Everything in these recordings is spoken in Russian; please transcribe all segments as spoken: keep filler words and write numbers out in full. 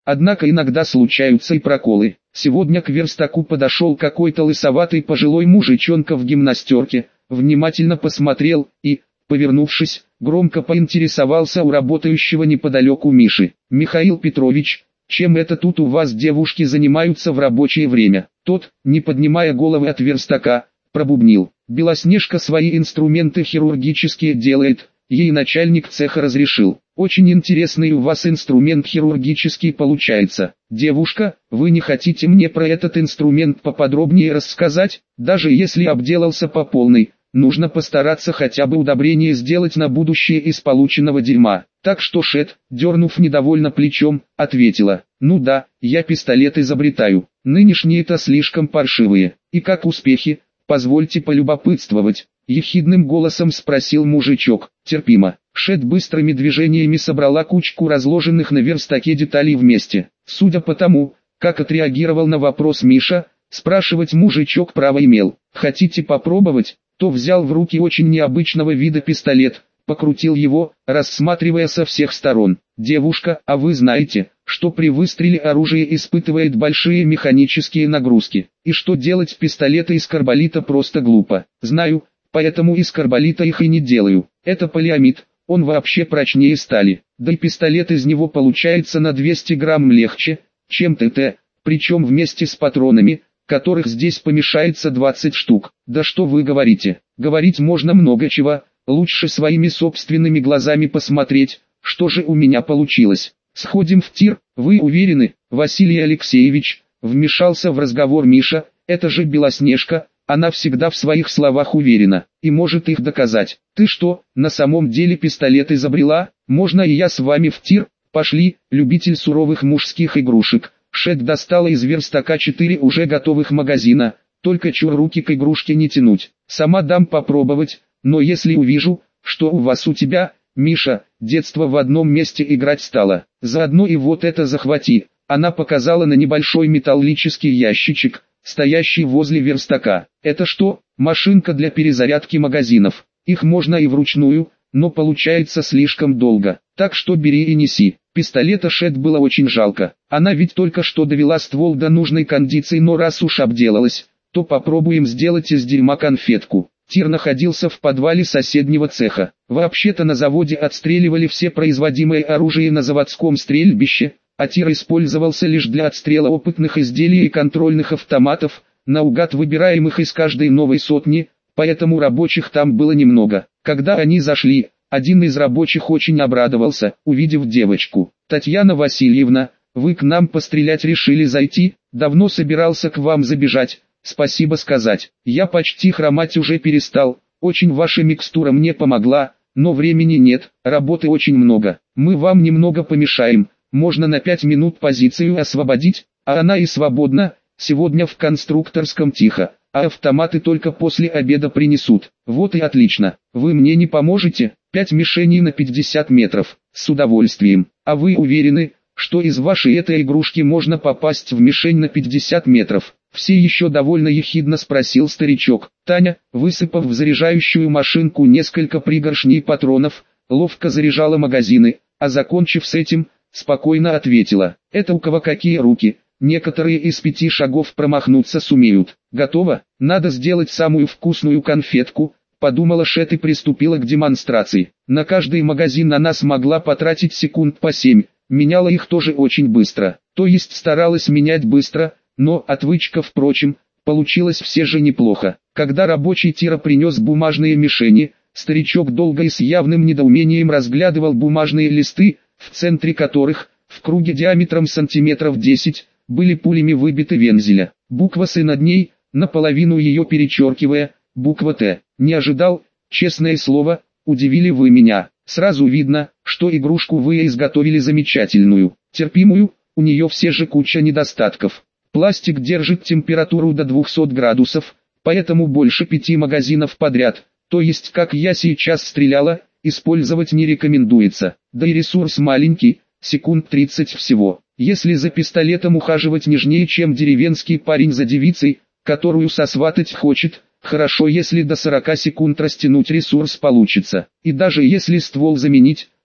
Однако иногда случаются и проколы. Сегодня к верстаку подошел какой-то лысоватый пожилой мужичонка в гимнастерке, внимательно посмотрел и, повернувшись, громко поинтересовался у работающего неподалеку Миши: «Михаил Петрович, чем это тут у вас девушки занимаются в рабочее время?» Тот, не поднимая головы от верстака, пробубнил: «Белоснежка свои инструменты хирургические делает, ей начальник цеха разрешил. Очень интересный у вас инструмент хирургический получается. Девушка, вы не хотите мне про этот инструмент поподробнее рассказать? Даже если обделался по полной, нужно постараться хотя бы удобрение сделать на будущее из полученного дерьма». Так что Шет, дернув недовольно плечом, ответила: «Ну да, я пистолет изобретаю. Нынешние-то слишком паршивые. И как успехи? Позвольте полюбопытствовать». Ехидным голосом спросил мужичок. «Терпимо». Шет быстрыми движениями собрала кучку разложенных на верстаке деталей вместе. Судя по тому, как отреагировал на вопрос Миша, спрашивать мужичок право имел. «Хотите попробовать?» То взял в руки очень необычного вида пистолет, покрутил его, рассматривая со всех сторон. «Девушка, а вы знаете, что при выстреле оружие испытывает большие механические нагрузки, и что делать пистолеты из карболита просто глупо?» «Знаю, поэтому из карболита их и не делаю. Это полиамид, он вообще прочнее стали, да и пистолет из него получается на двести грамм легче, чем ТТ, причем вместе с патронами, которых здесь помещается двадцать штук». «Да что вы говорите? Говорить можно много чего, лучше своими собственными глазами посмотреть, что же у меня получилось. Сходим в тир, вы уверены, Василий Алексеевич?» Вмешался в разговор Миша. «Это же Белоснежка, она всегда в своих словах уверена, и может их доказать. Ты что, на самом деле пистолет изобрела? Можно и я с вами в тир? Пошли, любитель суровых мужских игрушек». Шет достала из верстака четыре уже готовых магазина, только чур руки к игрушке не тянуть. «Сама дам попробовать, но если увижу, что у вас у тебя, Миша, детство в одном месте играть стало, заодно и вот это захвати». Она показала на небольшой металлический ящичек, стоящий возле верстака. «Это что?» «Машинка для перезарядки магазинов. Их можно и вручную, но получается слишком долго, так что бери и неси». Пистолета Шет было очень жалко. Она ведь только что довела ствол до нужной кондиции, но раз уж обделалась, то попробуем сделать из дерьма конфетку. Тир находился в подвале соседнего цеха. Вообще-то на заводе отстреливали все производимое оружие на заводском стрельбище, а тир использовался лишь для отстрела опытных изделий и контрольных автоматов, наугад выбираемых из каждой новой сотни, поэтому рабочих там было немного. Когда они зашли, один из рабочих очень обрадовался, увидев девочку. «Татьяна Васильевна, вы к нам пострелять решили зайти? Давно собирался к вам забежать, спасибо сказать. Я почти хромать уже перестал, очень ваша микстура мне помогла, но времени нет, работы очень много. Мы вам немного помешаем, можно на пять минут позицию освободить, а она и свободна, сегодня в конструкторском тихо, а автоматы только после обеда принесут». «Вот и отлично, вы мне не поможете?» «Пять мишеней на пятьдесят метров, с удовольствием. А вы уверены, что из вашей этой игрушки можно попасть в мишень на пятьдесят метров?» Все еще довольно ехидно спросил старичок. Таня, высыпав в заряжающую машинку несколько пригоршней патронов, ловко заряжала магазины, а закончив с этим, спокойно ответила: «Это у кого какие руки, некоторые из пяти шагов промахнуться сумеют». «Готово, надо сделать самую вкусную конфетку», подумала Шет и приступила к демонстрации. На каждый магазин она смогла потратить секунд по семь, меняла их тоже очень быстро, то есть старалась менять быстро, но отвычка, впрочем, получилась все же неплохо. Когда рабочий тира принес бумажные мишени, старичок долго и с явным недоумением разглядывал бумажные листы, в центре которых, в круге диаметром сантиметров десять, были пулями выбиты вензеля. Буква «С» над ней, наполовину ее перечеркивая, буква «Т». «Не ожидал, честное слово, удивили вы меня. Сразу видно, что игрушку вы изготовили замечательную, терпимую, у нее все же куча недостатков. Пластик держит температуру до двухсот градусов, поэтому больше пяти магазинов подряд, то есть как я сейчас стреляла, использовать не рекомендуется. Да и ресурс маленький, секунд тридцать всего. Если за пистолетом ухаживать нежнее, чем деревенский парень за девицей, которую сосватать хочет, хорошо, если до сорока секунд растянуть ресурс получится. И даже если ствол заменить,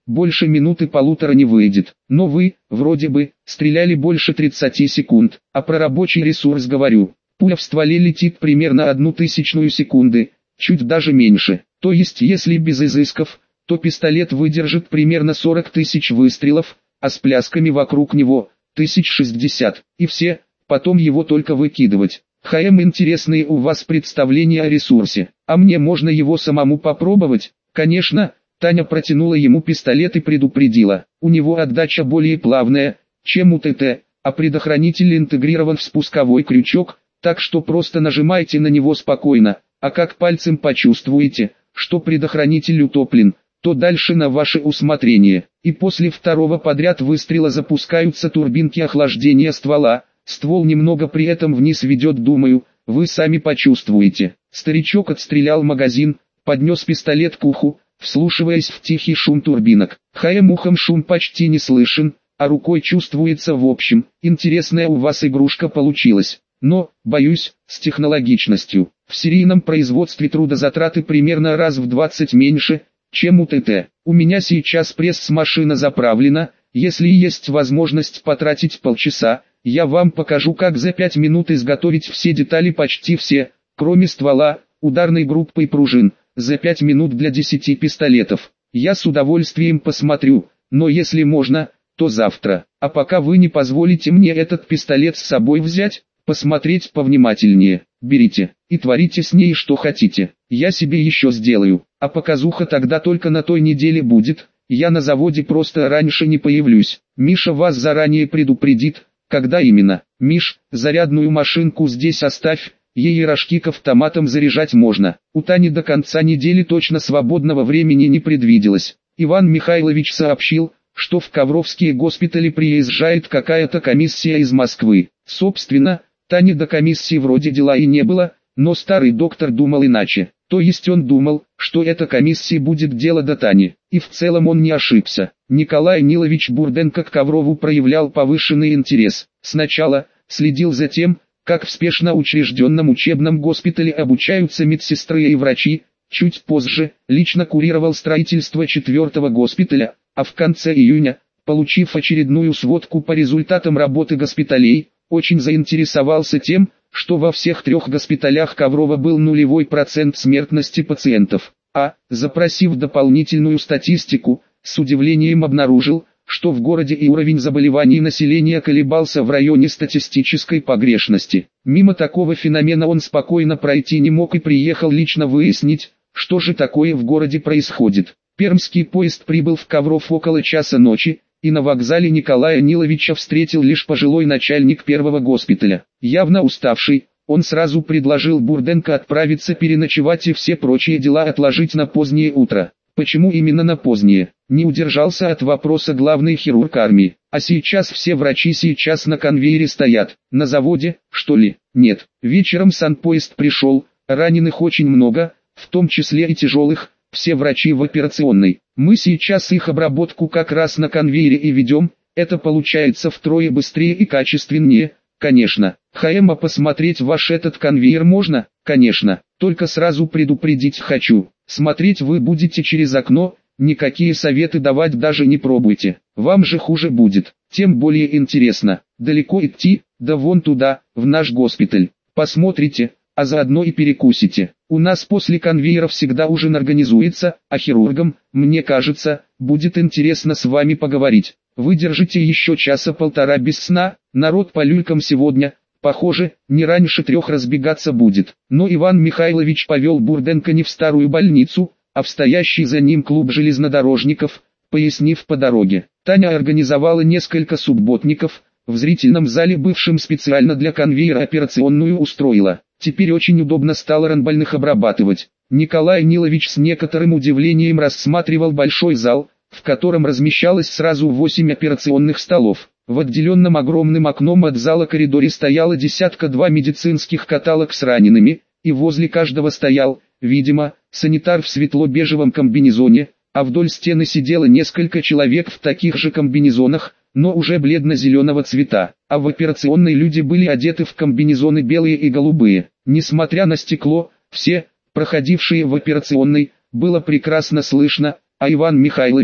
больше минуты-полутора не выйдет. Но вы, вроде бы, стреляли больше тридцати секунд, а про рабочий ресурс говорю. Пуля в стволе летит примерно одну тысячную секунды, чуть даже меньше. То есть если без изысков, то пистолет выдержит примерно сорок тысяч выстрелов, а с плясками вокруг него – тысяч шестьдесят. И все, потом его только выкидывать. ХМ, интересные у вас представления о ресурсе. А мне можно его самому попробовать? Конечно. Таня протянула ему пистолет и предупредила. У него отдача более плавная, чем у ТТ, а предохранитель интегрирован в спусковой крючок, так что просто нажимайте на него спокойно, а как пальцем почувствуете, что предохранитель утоплен, то дальше на ваше усмотрение. И после второго подряд выстрела запускаются турбинки охлаждения ствола, ствол немного при этом вниз ведет, думаю, вы сами почувствуете. Старичок отстрелял магазин, поднес пистолет к уху, вслушиваясь в тихий шум турбинок. ХМ ухом шум почти не слышен, а рукой чувствуется. В общем, интересная у вас игрушка получилась. Но, боюсь, с технологичностью. В серийном производстве трудозатраты примерно раз в двадцать меньше, чем у ТТ. У меня сейчас пресс-машина заправлена, если есть возможность потратить полчаса, я вам покажу, как за пять минут изготовить все детали, почти все, кроме ствола, ударной группы и пружин, за пять минут для десяти пистолетов. Я с удовольствием посмотрю, но если можно, то завтра. А пока вы не позволите мне этот пистолет с собой взять, посмотреть повнимательнее, берите, и творите с ней что хотите. Я себе еще сделаю, а показуха тогда только на той неделе будет, я на заводе просто раньше не появлюсь. Миша вас заранее предупредит, когда именно. Миш, зарядную машинку здесь оставь, ей рожки к автоматам заряжать можно. У Тани до конца недели точно свободного времени не предвиделось. Иван Михайлович сообщил, что в Ковровские госпитали приезжает какая-то комиссия из Москвы. Собственно, Тане до комиссии вроде дела и не было, но старый доктор думал иначе. То есть он думал, что эта комиссия будет дело до Тани. И в целом он не ошибся. Николай Нилович Бурденко к Коврову проявлял повышенный интерес. Сначала следил за тем, как в спешно учрежденном учебном госпитале обучаются медсестры и врачи, чуть позже лично курировал строительство четвертого госпиталя, а в конце июня, получив очередную сводку по результатам работы госпиталей, очень заинтересовался тем, что во всех трех госпиталях Коврова был нулевой процент смертности пациентов, а, запросив дополнительную статистику, с удивлением обнаружил, что в городе и уровень заболеваний населения колебался в районе статистической погрешности. Мимо такого феномена он спокойно пройти не мог и приехал лично выяснить, что же такое в городе происходит. Пермский поезд прибыл в Ковров около часа ночи, и на вокзале Николая Ниловича встретил лишь пожилой начальник первого госпиталя. Явно уставший, он сразу предложил Бурденко отправиться переночевать и все прочие дела отложить на позднее утро. Почему именно на позднее? Не удержался от вопроса главный хирург армии. А сейчас все врачи сейчас на конвейере стоят. На заводе, что ли? Нет. Вечером санпоезд пришел, раненых очень много, в том числе и тяжелых, все врачи в операционной. Мы сейчас их обработку как раз на конвейере и ведем, это получается втрое быстрее и качественнее, конечно. ХМ, а посмотреть ваш этот конвейер можно? Конечно, только сразу предупредить хочу. Смотреть вы будете через окно, никакие советы давать даже не пробуйте, вам же хуже будет. Тем более интересно, далеко идти, да вон туда, в наш госпиталь. Посмотрите, а заодно и перекусите. У нас после конвейера всегда ужин организуется, а хирургам, мне кажется, будет интересно с вами поговорить. Выдержите еще часа полтора без сна, народ по люлькам сегодня, похоже, не раньше трех разбегаться будет. Но Иван Михайлович повел Бурденко не в старую больницу, а в стоящий за ним клуб железнодорожников, пояснив по дороге. Таня организовала несколько субботников, в зрительном зале, бывшем специально для конвейера, операционную устроила. Теперь очень удобно стало ранбольных обрабатывать. Николай Нилович с некоторым удивлением рассматривал большой зал, в котором размещалось сразу восемь операционных столов. В отделенном огромным окном от зала коридоре стояло десятка-два медицинских каталог с ранеными, и возле каждого стоял, видимо, санитар в светло-бежевом комбинезоне, а вдоль стены сидело несколько человек в таких же комбинезонах, но уже бледно-зеленого цвета, а в операционной люди были одеты в комбинезоны белые и голубые. Несмотря на стекло, все, проходившие в операционной, было прекрасно слышно, а Иван Михайлович,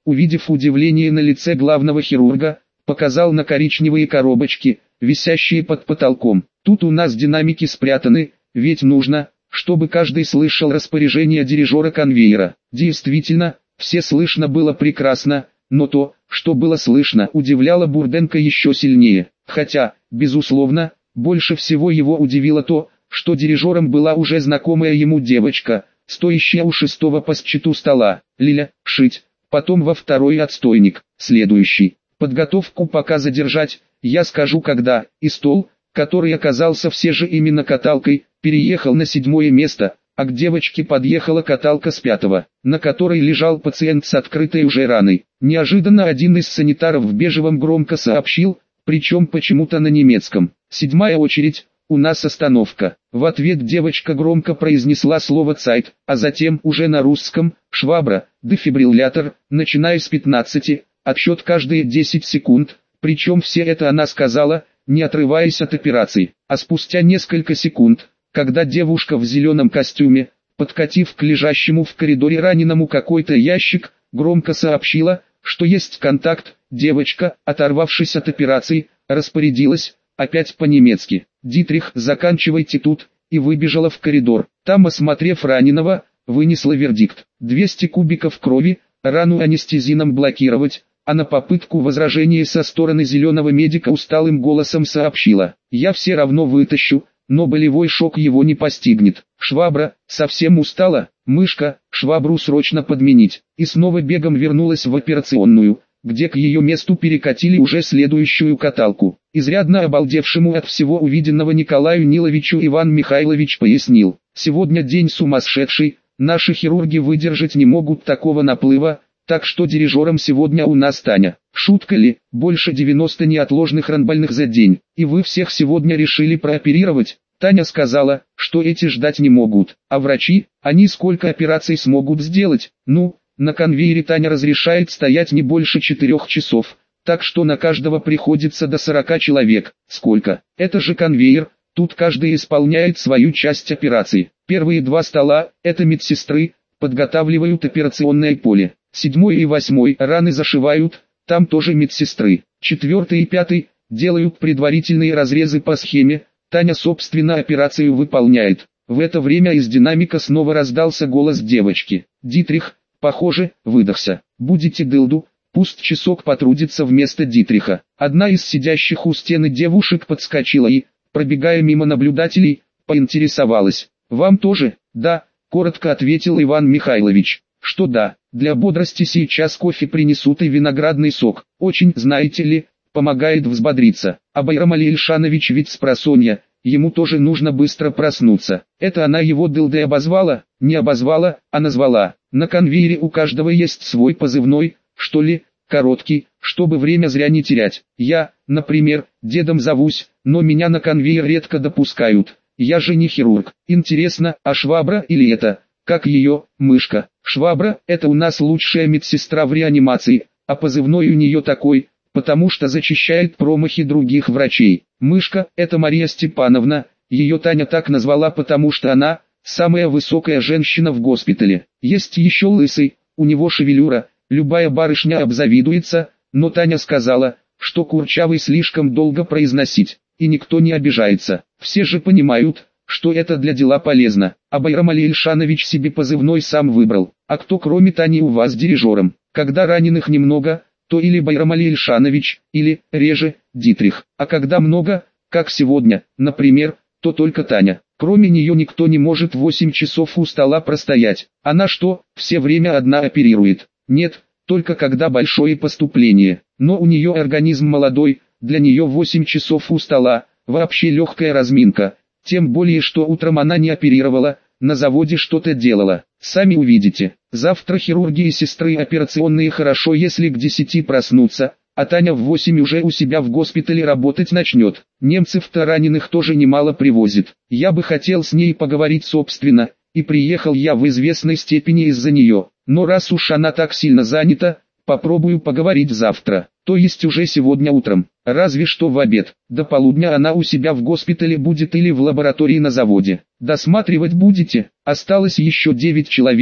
увидев удивление на лице главного хирурга, показал на коричневые коробочки, висящие под потолком. Тут у нас динамики спрятаны, ведь нужно, чтобы каждый слышал распоряжение дирижера конвейера. Действительно, все слышно было прекрасно, но то, что было слышно, удивляло Бурденко еще сильнее. Хотя, безусловно, больше всего его удивило то, что дирижером была уже знакомая ему девочка, стоящая у шестого по счету стола. Лиля, шить, потом во второй отстойник, следующий. Подготовку пока задержать, я скажу когда, и стол, который оказался все же именно каталкой, переехал на седьмое место, а к девочке подъехала каталка с пятого, на которой лежал пациент с открытой уже раной. Неожиданно один из санитаров в бежевом громко сообщил, причем почему-то на немецком: «Седьмая очередь, у нас остановка». В ответ девочка громко произнесла слово «цайт», а затем уже на русском: «швабра, дефибриллятор, начиная с пятнадцати, отсчет каждые десять секунд», причем все это она сказала, не отрываясь от операции. А спустя несколько секунд, когда девушка в зеленом костюме, подкатив к лежащему в коридоре раненому какой-то ящик, громко сообщила, что есть контакт, девочка, оторвавшись от операции, распорядилась, опять по-немецки: «Дитрих, заканчивайте тут», и выбежала в коридор. Там, осмотрев раненого, вынесла вердикт: двести кубиков крови, рану анестезином блокировать, а на попытку возражения со стороны зеленого медика усталым голосом сообщила: «Я все равно вытащу, но болевой шок его не постигнет». Швабра, совсем устала, мышка, швабру срочно подменить. И снова бегом вернулась в операционную, где к ее месту перекатили уже следующую каталку. Изрядно обалдевшему от всего увиденного Николаю Ниловичу Иван Михайлович пояснил: «Сегодня день сумасшедший, наши хирурги выдержать не могут такого наплыва, так что дирижером сегодня у нас Таня». Шутка ли, больше девяноста неотложных ранбольных за день, и вы всех сегодня решили прооперировать? Таня сказала, что эти ждать не могут, а врачи, они сколько операций смогут сделать? Ну, на конвейере Таня разрешает стоять не больше четырех часов, так что на каждого приходится до сорока человек. Сколько? Это же конвейер, тут каждый исполняет свою часть операции. Первые два стола, это медсестры, подготавливают операционное поле. Седьмой и восьмой раны зашивают, там тоже медсестры. Четвертый и пятый делают предварительные разрезы по схеме, Таня собственно операцию выполняет. В это время из динамика снова раздался голос девочки: «Дитрих, похоже, выдохся. Будете дылду, пусть часок потрудится вместо Дитриха». Одна из сидящих у стены девушек подскочила и, пробегая мимо наблюдателей, поинтересовалась: «Вам тоже?» «Да», коротко ответил Иван Михайлович. «Что да, для бодрости сейчас кофе принесут и виноградный сок. Очень, знаете ли, помогает взбодриться. А Байрам Али Ильшанович ведь спросонья, ему тоже нужно быстро проснуться». Это она его дылдой обозвала? Не обозвала, а назвала. На конвейере у каждого есть свой позывной, что ли, короткий, чтобы время зря не терять. Я, например, дедом зовусь, но меня на конвейер редко допускают. Я же не хирург. Интересно, а швабра или это, как ее, мышка? Швабра – это у нас лучшая медсестра в реанимации, а позывной у нее такой, потому что зачищает промахи других врачей. Мышка – это Мария Степановна, ее Таня так назвала, потому что она – самая высокая женщина в госпитале. Есть еще лысый, у него шевелюра, любая барышня обзавидуется, но Таня сказала, что курчавый слишком долго произносить, и никто не обижается. Все же понимают, что это для дела полезно. А Байрам Али Ильшанович себе позывной сам выбрал. А кто кроме Тани у вас дирижером? Когда раненых немного, то или Байрам Али Ильшанович, или, реже, Дитрих. А когда много, как сегодня, например, то только Таня. Кроме нее никто не может восемь часов у стола простоять. Она что, все время одна оперирует? Нет, только когда большое поступление. Но у нее организм молодой, для нее восемь часов у стола, вообще легкая разминка. Тем более, что утром она не оперировала, на заводе что-то делала. Сами увидите. Завтра хирурги и сестры операционные хорошо, если к десяти проснутся, а Таня в восемь уже у себя в госпитале работать начнет. Немцев-то раненых тоже немало привозит. Я бы хотел с ней поговорить собственно, и приехал я в известной степени из-за нее. Но раз уж она так сильно занята, попробую поговорить завтра, то есть уже сегодня утром, разве что в обед. До полудня она у себя в госпитале будет или в лаборатории на заводе. Досматривать будете? Осталось еще девять человек,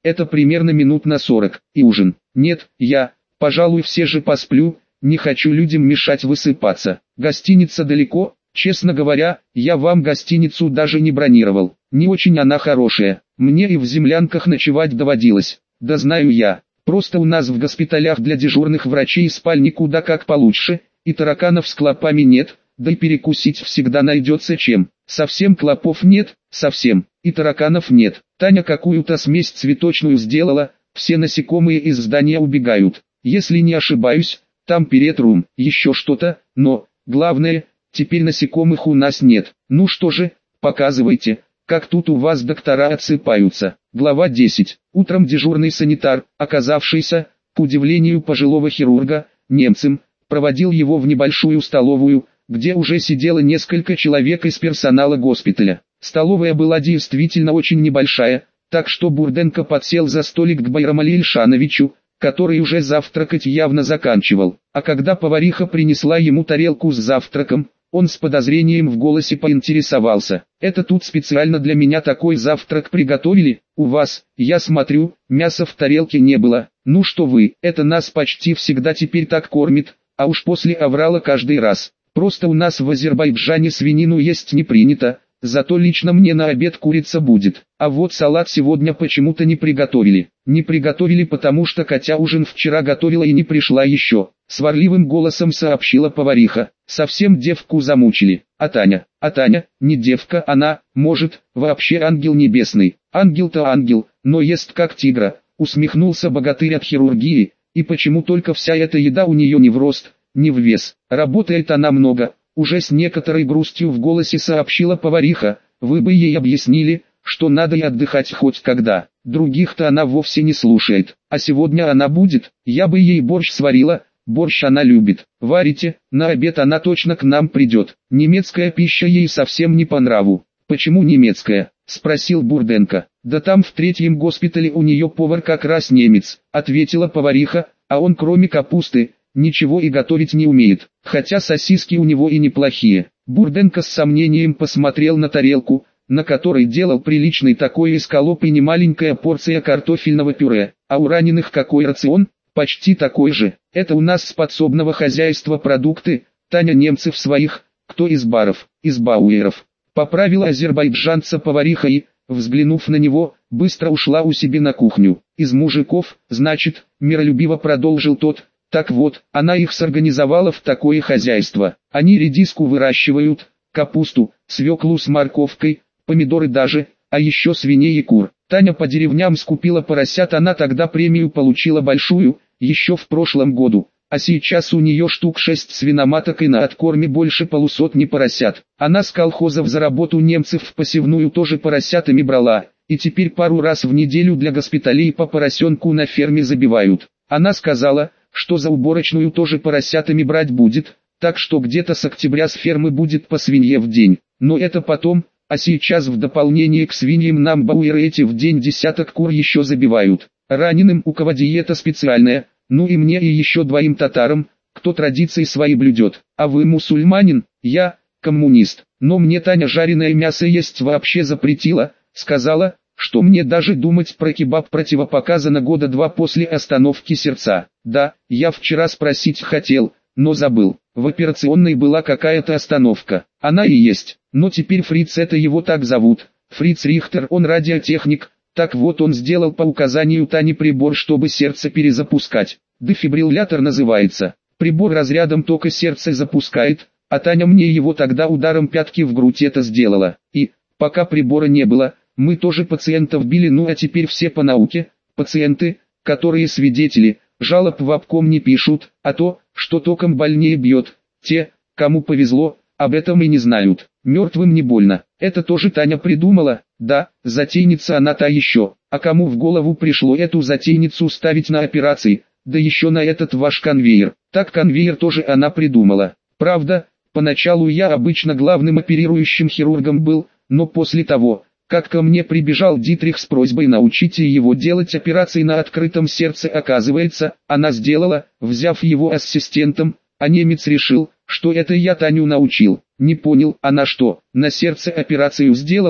это примерно минут на сорок, и ужин. Нет, я, пожалуй, все же посплю, не хочу людям мешать высыпаться. Гостиница далеко, честно говоря, я вам гостиницу даже не бронировал. Не очень она хорошая, мне и в землянках ночевать доводилось. Да знаю я, просто у нас в госпиталях для дежурных врачей спальни куда как получше, и тараканов с клопами нет, да и перекусить всегда найдется чем. Совсем клопов нет, совсем, и тараканов нет. Таня какую-то смесь цветочную сделала, все насекомые из здания убегают. Если не ошибаюсь, там перетрум, еще что-то, но, главное, теперь насекомых у нас нет. Ну что же, показывайте, как тут у вас доктора отсыпаются. Глава десять. Утром дежурный санитар, оказавшийся, к удивлению пожилого хирурга, немцем, проводил его в небольшую столовую, где уже сидело несколько человек из персонала госпиталя. Столовая была действительно очень небольшая, так что Бурденко подсел за столик к Байрамали Ильшановичу, который уже завтракать явно заканчивал. А когда повариха принесла ему тарелку с завтраком, он с подозрением в голосе поинтересовался: «Это тут специально для меня такой завтрак приготовили? У вас, я смотрю, мяса в тарелке не было. Ну что вы, это нас почти всегда теперь так кормит, а уж после аврала каждый раз. Просто у нас в Азербайджане свинину есть не принято, зато лично мне на обед курица будет. А вот салат сегодня почему-то не приготовили. Не приготовили, потому что Катя ужин вчера готовила и не пришла еще», — сварливым голосом сообщила повариха. «Совсем девку замучили. А Таня? А Таня, не девка она, может, вообще ангел небесный. Ангел-то ангел, но ест как тигра», — усмехнулся богатырь от хирургии, «и почему только вся эта еда у нее не в рост, не в вес. Работает она много», — уже с некоторой грустью в голосе сообщила повариха. «Вы бы ей объяснили, что надо и отдыхать хоть когда. Других-то она вовсе не слушает. А сегодня она будет, я бы ей борщ сварила, борщ она любит. Варите, на обед она точно к нам придет. Немецкая пища ей совсем не по нраву». «Почему немецкая?» — спросил Бурденко. «Да там в третьем госпитале у нее повар как раз немец», — ответила повариха, «а он кроме капусты ничего и готовить не умеет, хотя сосиски у него и неплохие». Бурденко с сомнением посмотрел на тарелку, на которой делал приличный такой эскалоп и немаленькая порция картофельного пюре. «А у раненых какой рацион?» «Почти такой же. Это у нас с подсобного хозяйства продукты, Таня, немцев своих, кто из баров, из бауэров», — поправила азербайджанца повариха и, взглянув на него, быстро ушла у себя на кухню. «Из мужиков, значит», — миролюбиво продолжил тот. «Так вот, она их сорганизовала в такое хозяйство. Они редиску выращивают, капусту, свеклу с морковкой, помидоры даже, а еще свиней и кур. Таня по деревням скупила поросят, она тогда премию получила большую, еще в прошлом году, а сейчас у нее штук шесть свиноматок и на откорме больше полусотни поросят. Она с колхозов за работу немцев в посевную тоже поросятами брала, и теперь пару раз в неделю для госпиталей по поросенку на ферме забивают. Она сказала, что за уборочную тоже поросятами брать будет, так что где-то с октября с фермы будет по свинье в день. Но это потом, а сейчас в дополнение к свиньям нам бауэры эти в день десяток кур еще забивают. Раненым, у кого диета специальная, ну и мне и еще двоим татарам, кто традиции свои блюдет. А вы мусульманин? Я коммунист. Но мне Таня жареное мясо есть вообще запретила, сказала, что мне даже думать про кебаб противопоказано года два после остановки сердца. Да, я вчера спросить хотел, но забыл. В операционной была какая-то остановка. Она и есть. Но теперь Фриц, это его так зовут. Фриц Рихтер, он радиотехник. Так вот, он сделал по указанию Тани прибор, чтобы сердце перезапускать. Дефибриллятор называется. Прибор разрядом тока сердце запускает, а Таня мне его тогда ударом пятки в грудь это сделала. И, пока прибора не было, мы тоже пациентов били, ну а теперь все по науке. Пациенты, которые свидетели, жалоб в обком не пишут, а то, что током больнее бьет, те, кому повезло, об этом и не знают. Мертвым не больно. Это тоже Таня придумала. Да, затейница она та еще. А кому в голову пришло эту затейницу ставить на операции, да еще на этот ваш конвейер? Так конвейер тоже она придумала. Правда, поначалу я обычно главным оперирующим хирургом был, но после того, как ко мне прибежал Дитрих с просьбой научите его делать операции на открытом сердце, оказывается, она сделала, взяв его ассистентом, а немец решил, что это я Таню научил. Не понял, она что, на сердце операцию сделала?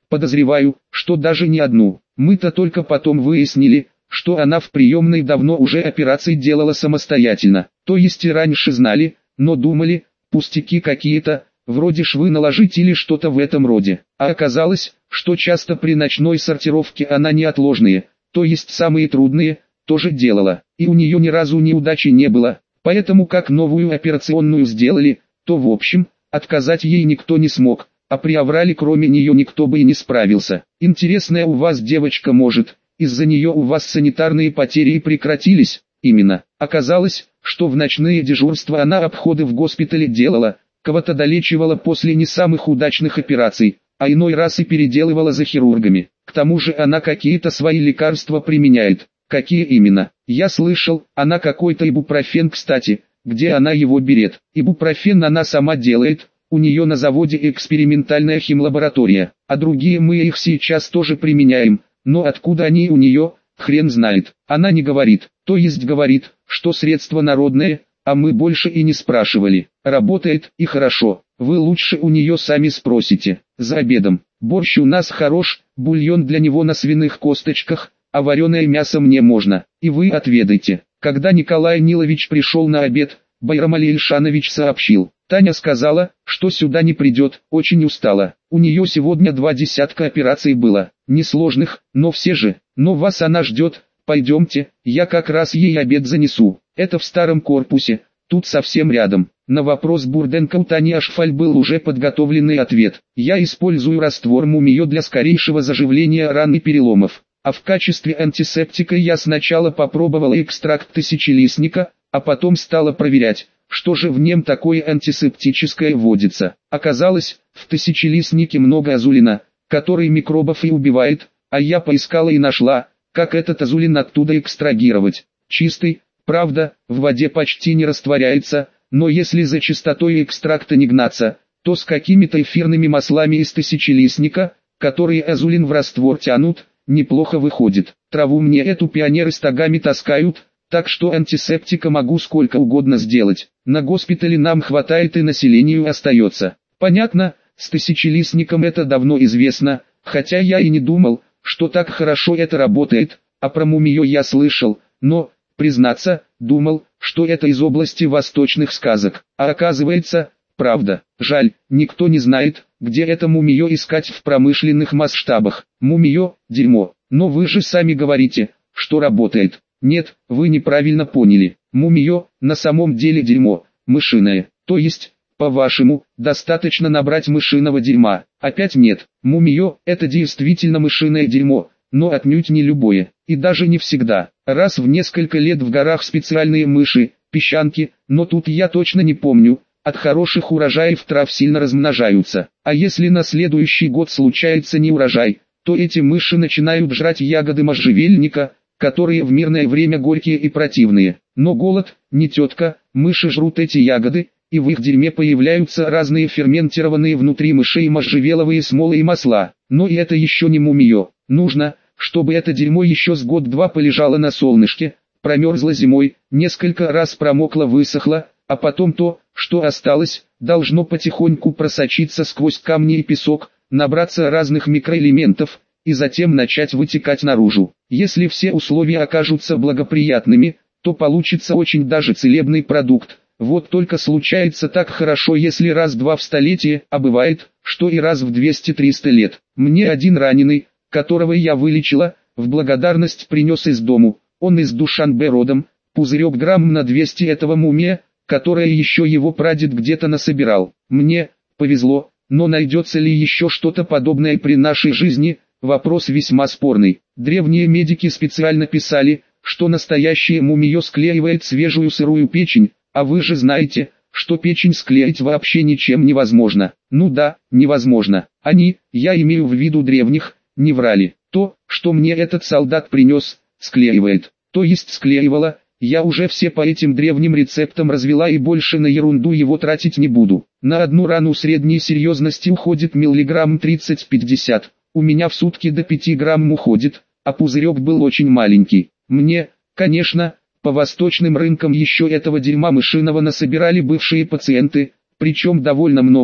Подозреваю, что даже не одну. Мы-то только потом выяснили, что она в приемной давно уже операции делала самостоятельно. То есть и раньше знали, но думали, пустяки какие-то, вроде швы наложить или что-то в этом роде. А оказалось, что часто при ночной сортировке она неотложные, то есть самые трудные, тоже делала. И у нее ни разу неудачи не было. Поэтому как новую операционную сделали, то в общем, отказать ей никто не смог, а при аврале кроме нее никто бы и не справился. Интересная у вас девочка, может, из-за нее у вас санитарные потери и прекратились? Именно. Оказалось, что в ночные дежурства она обходы в госпитале делала, кого-то долечивала после не самых удачных операций, а иной раз и переделывала за хирургами. К тому же она какие-то свои лекарства применяет. Какие именно? Я слышал, она какой-то ибупрофен, кстати, где она его берет. Ибупрофен она сама делает, у нее на заводе экспериментальная химлаборатория, а другие мы их сейчас тоже применяем, но откуда они у нее, хрен знает. Она не говорит, то есть говорит, что средство народное, а мы больше и не спрашивали. Работает и хорошо, вы лучше у нее сами спросите. За обедом, борщ у нас хорош, бульон для него на свиных косточках, а вареное мясо мне можно, и вы отведайте. Когда Николай Нилович пришел на обед, Байрамали Ильшанович сообщил. Таня сказала, что сюда не придет, очень устала. У нее сегодня два десятка операций было, несложных, но все же. Но вас она ждет, пойдемте, я как раз ей обед занесу. Это в старом корпусе, тут совсем рядом. На вопрос Бурденко у Тани Ашфаль был уже подготовленный ответ. Я использую раствор мумиё для скорейшего заживления ран и переломов. А в качестве антисептика я сначала попробовала экстракт тысячелистника, а потом стала проверять, что же в нем такое антисептическое вводится. Оказалось, в тысячелистнике много азулина, который микробов и убивает, а я поискала и нашла, как этот азулин оттуда экстрагировать. Чистый, правда, в воде почти не растворяется, но если за чистотой экстракта не гнаться, то с какими-то эфирными маслами из тысячелистника, которые азулин в раствор тянут, неплохо выходит. Траву мне эту пионеры стогами таскают, так что антисептика могу сколько угодно сделать. На госпитале нам хватает и населению остается. Понятно, с тысячелистником это давно известно, хотя я и не думал, что так хорошо это работает, а про мумиё я слышал, но, признаться, думал, что это из области восточных сказок, а оказывается, правда. Жаль, никто не знает, где это мумиё искать в промышленных масштабах. Мумиё – дерьмо, но вы же сами говорите, что работает. Нет, вы неправильно поняли. Мумиё – на самом деле дерьмо, мышиное, то есть, по-вашему, достаточно набрать мышиного дерьма. Опять нет, мумиё – это действительно мышиное дерьмо, но отнюдь не любое, и даже не всегда. Раз в несколько лет в горах специальные мыши, песчанки, но тут я точно не помню. От хороших урожаев трав сильно размножаются, а если на следующий год случается неурожай, то эти мыши начинают жрать ягоды можжевельника, которые в мирное время горькие и противные. Но голод, не тетка, мыши жрут эти ягоды, и в их дерьме появляются разные ферментированные внутри мышей можжевеловые смолы и масла. Но и это еще не мумиё. Нужно, чтобы это дерьмо еще с год-два полежало на солнышке, промерзло зимой, несколько раз промокло, высохло, а потом то, что осталось, должно потихоньку просочиться сквозь камни и песок, набраться разных микроэлементов, и затем начать вытекать наружу. Если все условия окажутся благоприятными, то получится очень даже целебный продукт. Вот только случается так хорошо, если раз-два в столетие, а бывает, что и раз в двести-триста лет. Мне один раненый, которого я вылечила, в благодарность принес из дому, он из Душанбе родом, пузырек грамм на двести этого мумия, которое еще его прадед где-то насобирал. Мне повезло, но найдется ли еще что-то подобное при нашей жизни, вопрос весьма спорный. Древние медики специально писали, что настоящее мумиё склеивает свежую сырую печень, а вы же знаете, что печень склеить вообще ничем невозможно. Ну да, невозможно. Они, я имею в виду древних, не врали. То, что мне этот солдат принес, склеивает. То есть склеивала. Я уже все по этим древним рецептам развела и больше на ерунду его тратить не буду. На одну рану средней серьезности уходит миллиграмм тридцать-пятьдесят. У меня в сутки до пяти грамм уходит, а пузырек был очень маленький. Мне, конечно, по восточным рынкам еще этого дерьма мышиного насобирали бывшие пациенты, причем довольно много,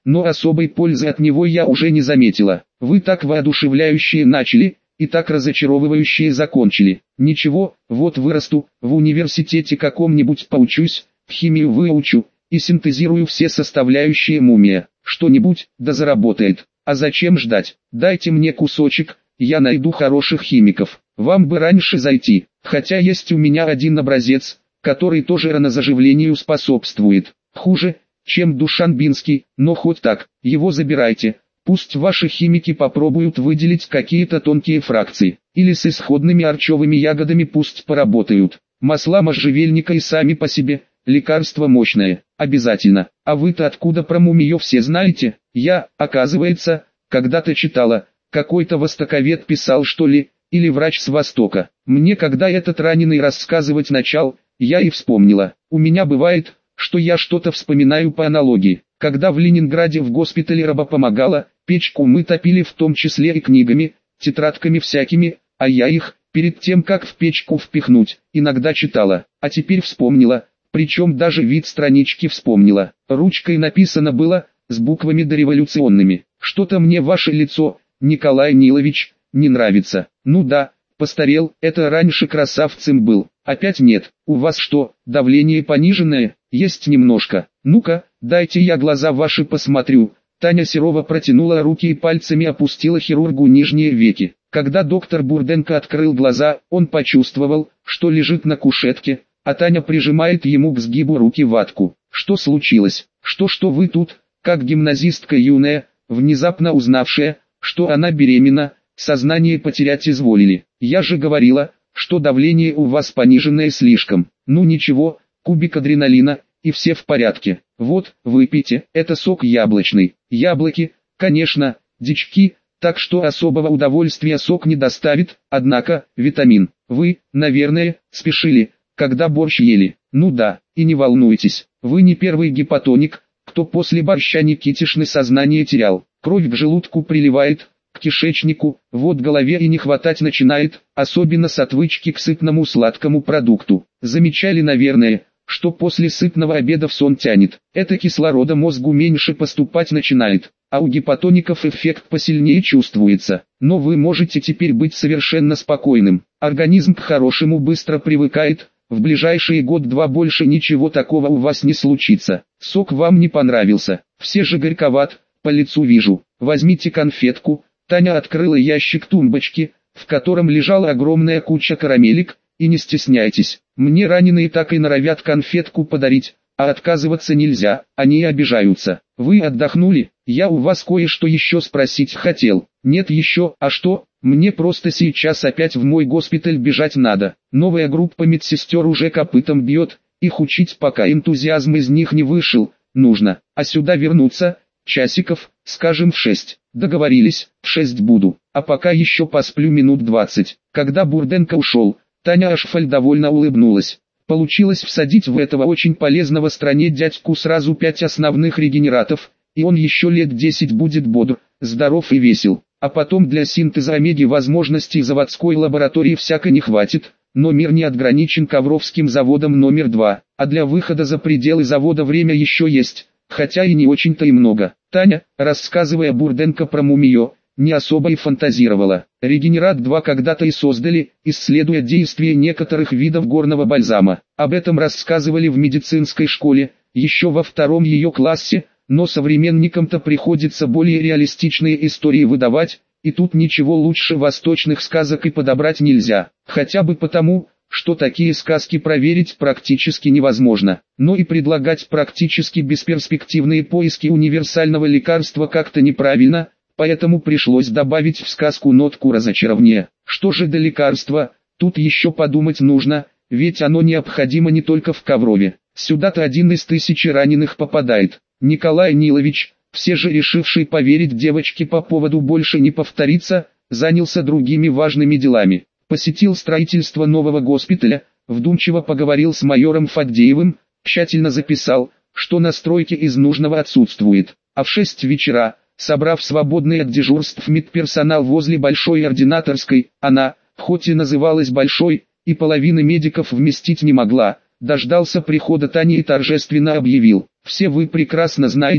но особой пользы от него я уже не заметила. Вы так воодушевляющие начали, и так разочаровывающие закончили. Ничего, вот вырасту, в университете каком-нибудь поучусь, химию выучу, и синтезирую все составляющие мумия. Что-нибудь, да заработает. А зачем ждать? Дайте мне кусочек, я найду хороших химиков. Вам бы раньше зайти, хотя есть у меня один образец, который тоже ранозаживлению способствует. Хуже, чем Душанбинский, но хоть так, его забирайте. Пусть ваши химики попробуют выделить какие-то тонкие фракции, или с исходными арчевыми ягодами пусть поработают. Масла можжевельника и сами по себе, лекарство мощное, обязательно. А вы-то откуда про мумию все знаете? Я, оказывается, когда-то читала, какой-то востоковед писал что ли, или врач с Востока. Мне когда этот раненый рассказывать начал, я и вспомнила. У меня бывает, что я что-то вспоминаю по аналогии. Когда в Ленинграде в госпитале рабопомогала, печку мы топили в том числе и книгами, тетрадками всякими, а я их, перед тем как в печку впихнуть, иногда читала. А теперь вспомнила, причем даже вид странички вспомнила. Ручкой написано было, с буквами дореволюционными. Что-то мне ваше лицо, Николай Нилович, не нравится. Ну да, постарел, это раньше красавцем был. Опять нет. У вас что, давление пониженное? Есть немножко. Ну-ка, дайте я глаза ваши посмотрю. Таня Серова протянула руки и пальцами опустила хирургу нижние веки. Когда доктор Бурденко открыл глаза, он почувствовал, что лежит на кушетке, а Таня прижимает ему к сгибу руки ватку. Что случилось? Что-что вы тут, как гимназистка юная, внезапно узнавшая, что она беременна, сознание потерять изволили. Я же говорила, что давление у вас пониженное слишком. Ну ничего, кубик адреналина, и все в порядке. Вот, выпейте, это сок яблочный. Яблоки, конечно, дички, так что особого удовольствия сок не доставит, однако, витамин. Вы, наверное, спешили, когда борщ ели. Ну да, и не волнуйтесь, вы не первый гипотоник, кто после борща Никитишны сознание терял. Кровь к желудку приливает, к кишечнику, вот голове и не хватать начинает, особенно с отвычки к сытному сладкому продукту. Замечали, наверное, что после сытного обеда в сон тянет. Это кислорода мозгу меньше поступать начинает, а у гипотоников эффект посильнее чувствуется. Но вы можете теперь быть совершенно спокойным. Организм к хорошему быстро привыкает, в ближайшие год-два больше ничего такого у вас не случится. Сок вам не понравился, все же горьковат, по лицу вижу. Возьмите конфетку. Таня открыла ящик тумбочки, в котором лежала огромная куча карамелек, и не стесняйтесь, мне раненые так и норовят конфетку подарить, а отказываться нельзя, они обижаются. Вы отдохнули? Я у вас кое-что еще спросить хотел. Нет еще, а что? Мне просто сейчас опять в мой госпиталь бежать надо. Новая группа медсестер уже копытом бьет, их учить пока энтузиазм из них не вышел, нужно, а сюда вернуться, часиков, скажем в шесть. Договорились, в шесть буду, а пока еще посплю минут двадцать. Когда Бурденко ушел, Таня Ашфаль довольно улыбнулась. Получилось всадить в этого очень полезного стране дядьку сразу пять основных регенератов, и он еще лет десять будет бодр, здоров и весел. А потом для синтеза омеги возможностей заводской лаборатории всяко не хватит, но мир не ограничен Ковровским заводом номер два, а для выхода за пределы завода время еще есть. Хотя и не очень-то и много. Таня, рассказывая Бурденко про мумию, не особо и фантазировала. Регенерат два когда-то и создали, исследуя действие некоторых видов горного бальзама. Об этом рассказывали в медицинской школе, еще во втором ее классе, но современникам-то приходится более реалистичные истории выдавать, и тут ничего лучше восточных сказок и подобрать нельзя. Хотя бы потому, что такие сказки проверить практически невозможно, но и предлагать практически бесперспективные поиски универсального лекарства как-то неправильно, поэтому пришлось добавить в сказку нотку разочарования. Что же до лекарства, тут еще подумать нужно, ведь оно необходимо не только в Коврове. Сюда-то один из тысячи раненых попадает. Николай Нилович, все же решивший поверить девочке по поводу больше не повториться, занялся другими важными делами. Посетил строительство нового госпиталя, вдумчиво поговорил с майором Фаддеевым, тщательно записал, что на стройке из нужного отсутствует. А в шесть вечера, собрав свободный от дежурств медперсонал возле большой ординаторской, она, хоть и называлась большой, и половины медиков вместить не могла, дождался прихода Тани и торжественно объявил: «Все вы прекрасно знаете,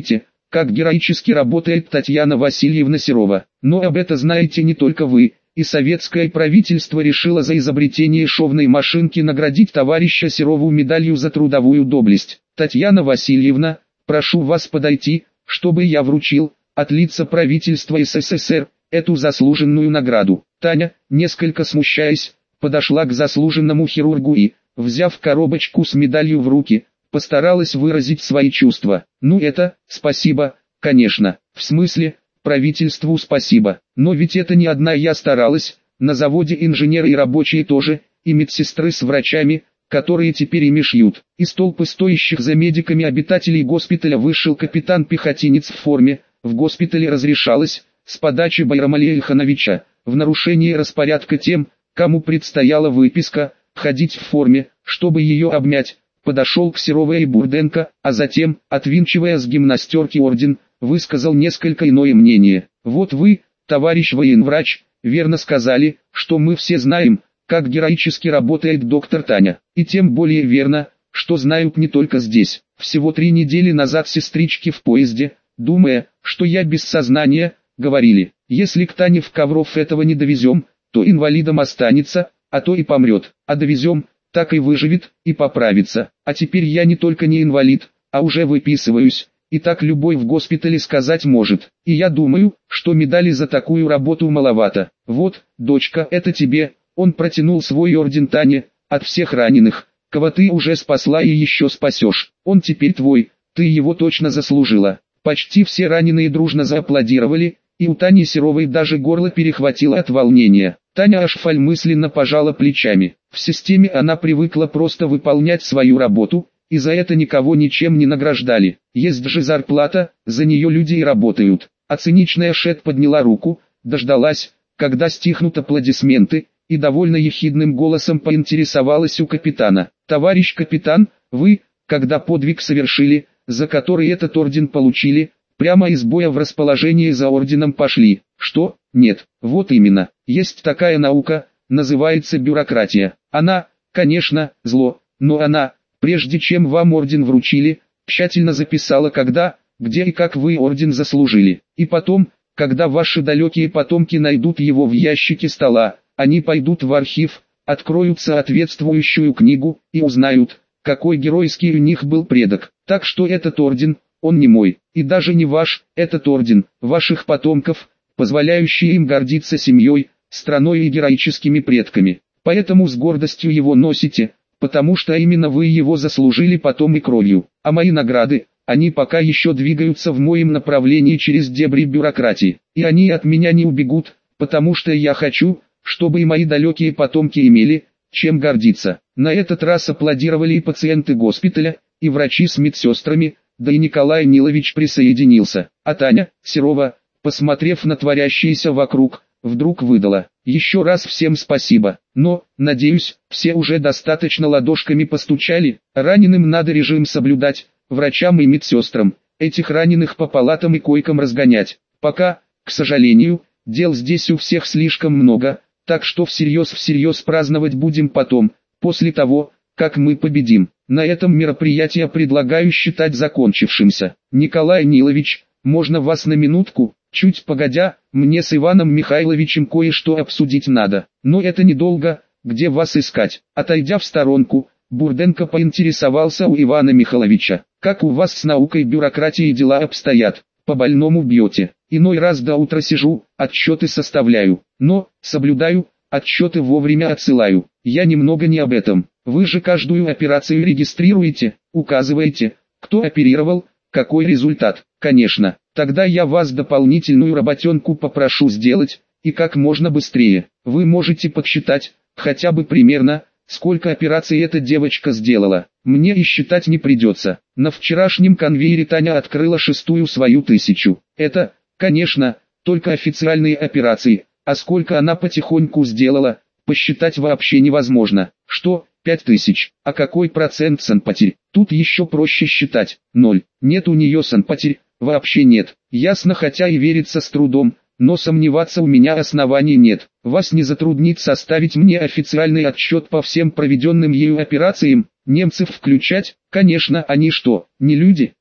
как героически работает Татьяна Васильевна Серова. Но об этом знаете не только вы, и советское правительство решило за изобретение шовной машинки наградить товарища Серову медалью за трудовую доблесть. Татьяна Васильевна, прошу вас подойти, чтобы я вручил, от лица правительства СССР, эту заслуженную награду. Таня, несколько смущаясь, подошла к заслуженному хирургу и, взяв коробочку с медалью в руки, постаралась выразить свои чувства. Ну это, спасибо, конечно, в смысле, правительству спасибо. Но ведь это не одна я старалась, на заводе инженеры и рабочие тоже, и медсестры с врачами, которые теперь ими шьют. Из толпы стоящих за медиками обитателей госпиталя вышел капитан-пехотинец в форме. В госпитале разрешалось, с подачи Байрамали Ильхановича, в нарушении распорядка тем, кому предстояла выписка, ходить в форме, чтобы ее обмять. Подошел к Серовой и Бурденко, а затем, отвинчивая с гимнастерки орден, высказал несколько иное мнение. Вот вы, товарищ военврач, верно сказали, что мы все знаем, как героически работает доктор Таня. И тем более верно, что знают не только здесь. Всего три недели назад сестрички в поезде, думая, что я без сознания, говорили, если к Тане в Ковров этого не довезем, то инвалидом останется, а то и помрет. А довезем, так и выживет, и поправится. А теперь я не только не инвалид, а уже выписываюсь, и так любой в госпитале сказать может. И я думаю, что медали за такую работу маловато. Вот, дочка, это тебе. Он протянул свой орден Тане, от всех раненых, кого ты уже спасла и еще спасешь. Он теперь твой, ты его точно заслужила. Почти все раненые дружно зааплодировали, и у Тани Серовой даже горло перехватило от волнения. Таня Ашфаль мысленно пожала плечами. В системе она привыкла просто выполнять свою работу, и за это никого ничем не награждали. Есть же зарплата, за нее люди и работают. А циничная Шет подняла руку, дождалась, когда стихнут аплодисменты, и довольно ехидным голосом поинтересовалась у капитана. «Товарищ капитан, вы, когда подвиг совершили, за который этот орден получили, прямо из боя в расположение за орденом пошли?» «Что? Нет, вот именно. Есть такая наука, называется бюрократия. Она, конечно, зло, но она, прежде чем вам орден вручили, тщательно записала когда, где и как вы орден заслужили. И потом, когда ваши далекие потомки найдут его в ящике стола, они пойдут в архив, откроют соответствующую книгу и узнают, какой геройский у них был предок. Так что этот орден, он не мой, и даже не ваш, этот орден, ваших потомков, позволяющий им гордиться семьей, страной и героическими предками. Поэтому с гордостью его носите, потому что именно вы его заслужили потом и кровью. А мои награды, они пока еще двигаются в моем направлении через дебри бюрократии. И они от меня не убегут, потому что я хочу, чтобы и мои далекие потомки имели, чем гордиться. На этот раз аплодировали и пациенты госпиталя, и врачи с медсестрами, да и Николай Нилович присоединился. А Таня Серова, посмотрев на творящееся вокруг, вдруг выдала: «Еще раз всем спасибо, но, надеюсь, все уже достаточно ладошками постучали, раненым надо режим соблюдать, врачам и медсестрам, этих раненых по палатам и койкам разгонять. Пока, к сожалению, дел здесь у всех слишком много, так что всерьез-всерьез праздновать будем потом, после того, как мы победим. На этом мероприятие предлагаю считать закончившимся. Николай Нилович, можно вас на минутку?» Чуть погодя, мне с Иваном Михайловичем кое-что обсудить надо. Но это недолго, где вас искать? Отойдя в сторонку, Бурденко поинтересовался у Ивана Михайловича: как у вас с наукой бюрократии дела обстоят? По больному бьете? Иной раз до утра сижу, отчеты составляю. Но, соблюдаю, отчеты вовремя отсылаю. Я немного не об этом. Вы же каждую операцию регистрируете, указываете, кто оперировал, какой результат. Конечно. Тогда я вас дополнительную работенку попрошу сделать, и как можно быстрее. Вы можете подсчитать, хотя бы примерно, сколько операций эта девочка сделала. Мне и считать не придется. На вчерашнем конвейере Таня открыла шестую свою тысячу. Это, конечно, только официальные операции, а сколько она потихоньку сделала, посчитать вообще невозможно. Что, пять тысяч? А какой процент санпотерь? Тут еще проще считать. Ноль. Нет у нее санпотерь. Вообще нет. Ясно, хотя и верится с трудом, но сомневаться у меня оснований нет. Вас не затруднит составить мне официальный отчет по всем проведенным ею операциям, немцев включать? Конечно, они что, не люди?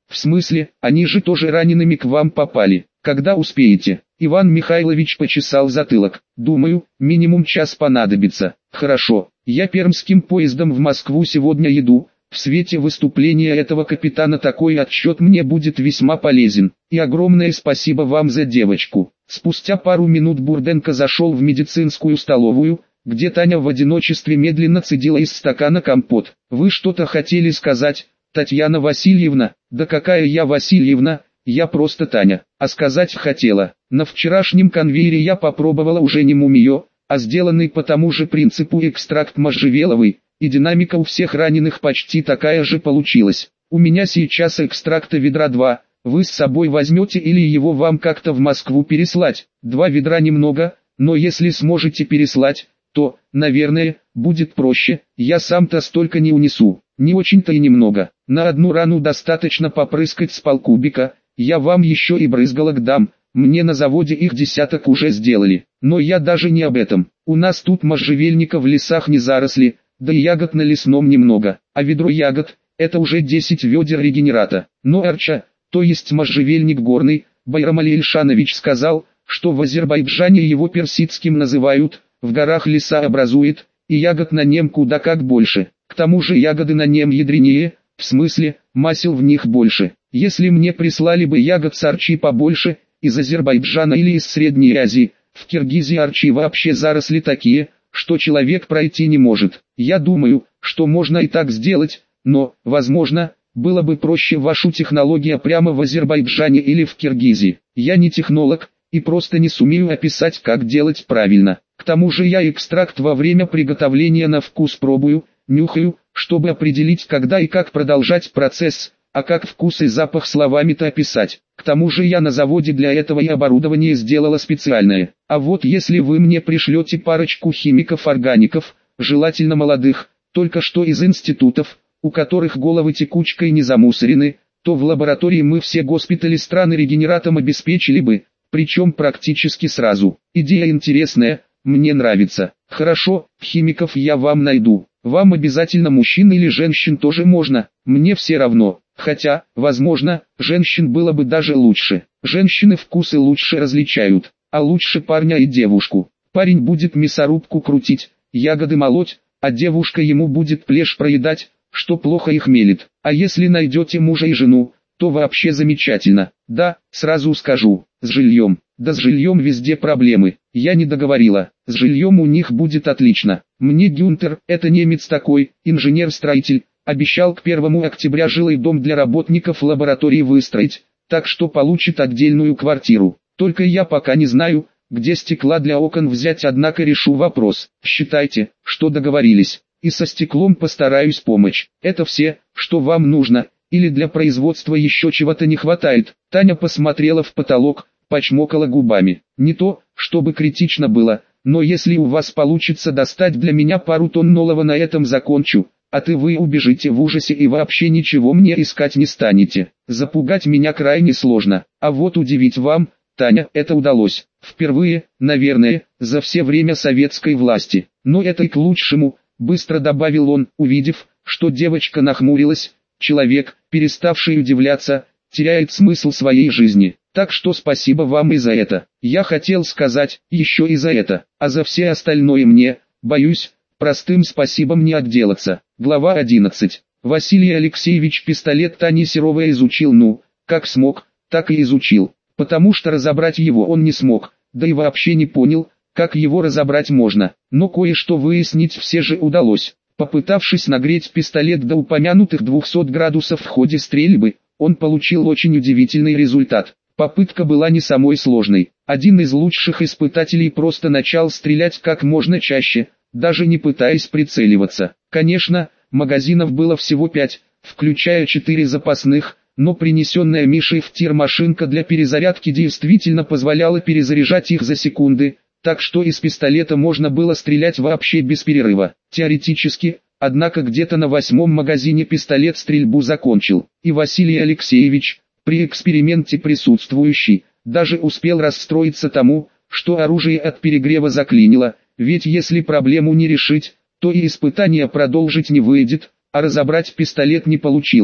В смысле, они же тоже ранеными к вам попали. Когда успеете? Иван Михайлович почесал затылок. Думаю, минимум час понадобится. Хорошо, я пермским поездом в Москву сегодня еду. В свете выступления этого капитана такой отчет мне будет весьма полезен. И огромное спасибо вам за девочку. Спустя пару минут Бурденко зашел в медицинскую столовую, где Таня в одиночестве медленно цедила из стакана компот. Вы что-то хотели сказать, Татьяна Васильевна? Да какая я Васильевна, я просто Таня. А сказать хотела, на вчерашнем конвейере я попробовала уже не мумиё, а сделанный по тому же принципу экстракт можжевеловый. И динамика у всех раненых почти такая же получилась. У меня сейчас экстракта ведра два, вы с собой возьмете или его вам как-то в Москву переслать? Два ведра немного, но если сможете переслать, то, наверное, будет проще, я сам-то столько не унесу. Не очень-то и немного, на одну рану достаточно попрыскать с полкубика, я вам еще и брызгалок дам, мне на заводе их десяток уже сделали. Но я даже не об этом, у нас тут можжевельника в лесах не заросли, да и ягод на лесном немного, а ведро ягод – это уже десять ведер регенерата. Но Арча, то есть можжевельник горный, Байрам Али Ильшанович сказал, что в Азербайджане его персидским называют, в горах леса образует, и ягод на нем куда как больше. К тому же ягоды на нем ядренее, в смысле, масел в них больше. Если мне прислали бы ягод с Арчи побольше, из Азербайджана или из Средней Азии, в Киргизии Арчи вообще заросли такие, что человек пройти не может. Я думаю, что можно и так сделать, но, возможно, было бы проще вашу технологию прямо в Азербайджане или в Киргизии. Я не технолог, и просто не сумею описать, как делать правильно. К тому же я экстракт во время приготовления на вкус пробую, нюхаю, чтобы определить, когда и как продолжать процесс, а как вкус и запах словами-то описать. К тому же я на заводе для этого и оборудование сделала специальное. А вот если вы мне пришлете парочку химиков-органиков, желательно молодых, только что из институтов, у которых головы текучкой не замусорены, то в лаборатории мы все госпитали страны регенератом обеспечили бы, причем практически сразу. Идея интересная, мне нравится. Хорошо, химиков я вам найду. Вам обязательно мужчин или женщин тоже можно, мне все равно. Хотя, возможно, женщин было бы даже лучше. Женщины вкусы лучше различают, а лучше парня и девушку. Парень будет мясорубку крутить, ягоды молоть, а девушка ему будет плешь проедать, что плохо их мелит. А если найдете мужа и жену, то вообще замечательно. Да, сразу скажу, с жильем. Да с жильем везде проблемы. Я не договорила, с жильем у них будет отлично. Мне Гюнтер, это немец такой, инженер-строитель, обещал к первому октября жилой дом для работников лаборатории выстроить, так что получит отдельную квартиру. Только я пока не знаю, где стекла для окон взять, однако решу вопрос. Считайте, что договорились. И со стеклом постараюсь помочь. Это все, что вам нужно, или для производства еще чего-то не хватает. Таня посмотрела в потолок, почмокала губами. Не то, чтобы критично было, но если у вас получится достать для меня пару тонн нового, на этом закончу. А ты вы убежите в ужасе и вообще ничего мне искать не станете. Запугать меня крайне сложно, а вот удивить вам, Таня, это удалось. Впервые, наверное, за все время советской власти. Но это и к лучшему, быстро добавил он, увидев, что девочка нахмурилась. Человек, переставший удивляться, теряет смысл своей жизни. Так что спасибо вам и за это. Я хотел сказать, еще и за это, а за все остальное мне, боюсь, простым спасибом не отделаться. Глава одиннадцать. Василий Алексеевич пистолет Тани Серовой изучил, ну, как смог, так и изучил. Потому что разобрать его он не смог, да и вообще не понял, как его разобрать можно. Но кое-что выяснить все же удалось. Попытавшись нагреть пистолет до упомянутых двухсот градусов в ходе стрельбы, он получил очень удивительный результат. Попытка была не самой сложной. Один из лучших испытателей просто начал стрелять как можно чаще, даже не пытаясь прицеливаться. Конечно, магазинов было всего пять, включая четыре запасных, но принесенная Мишей в тир машинка для перезарядки действительно позволяла перезаряжать их за секунды, так что из пистолета можно было стрелять вообще без перерыва. Теоретически, однако где-то на восьмом магазине пистолет стрельбу закончил, и Василий Алексеевич, при эксперименте присутствующий, даже успел расстроиться тому, что оружие от перегрева заклинило, ведь если проблему не решить, то и испытание продолжить не выйдет, а разобрать пистолет не получилось.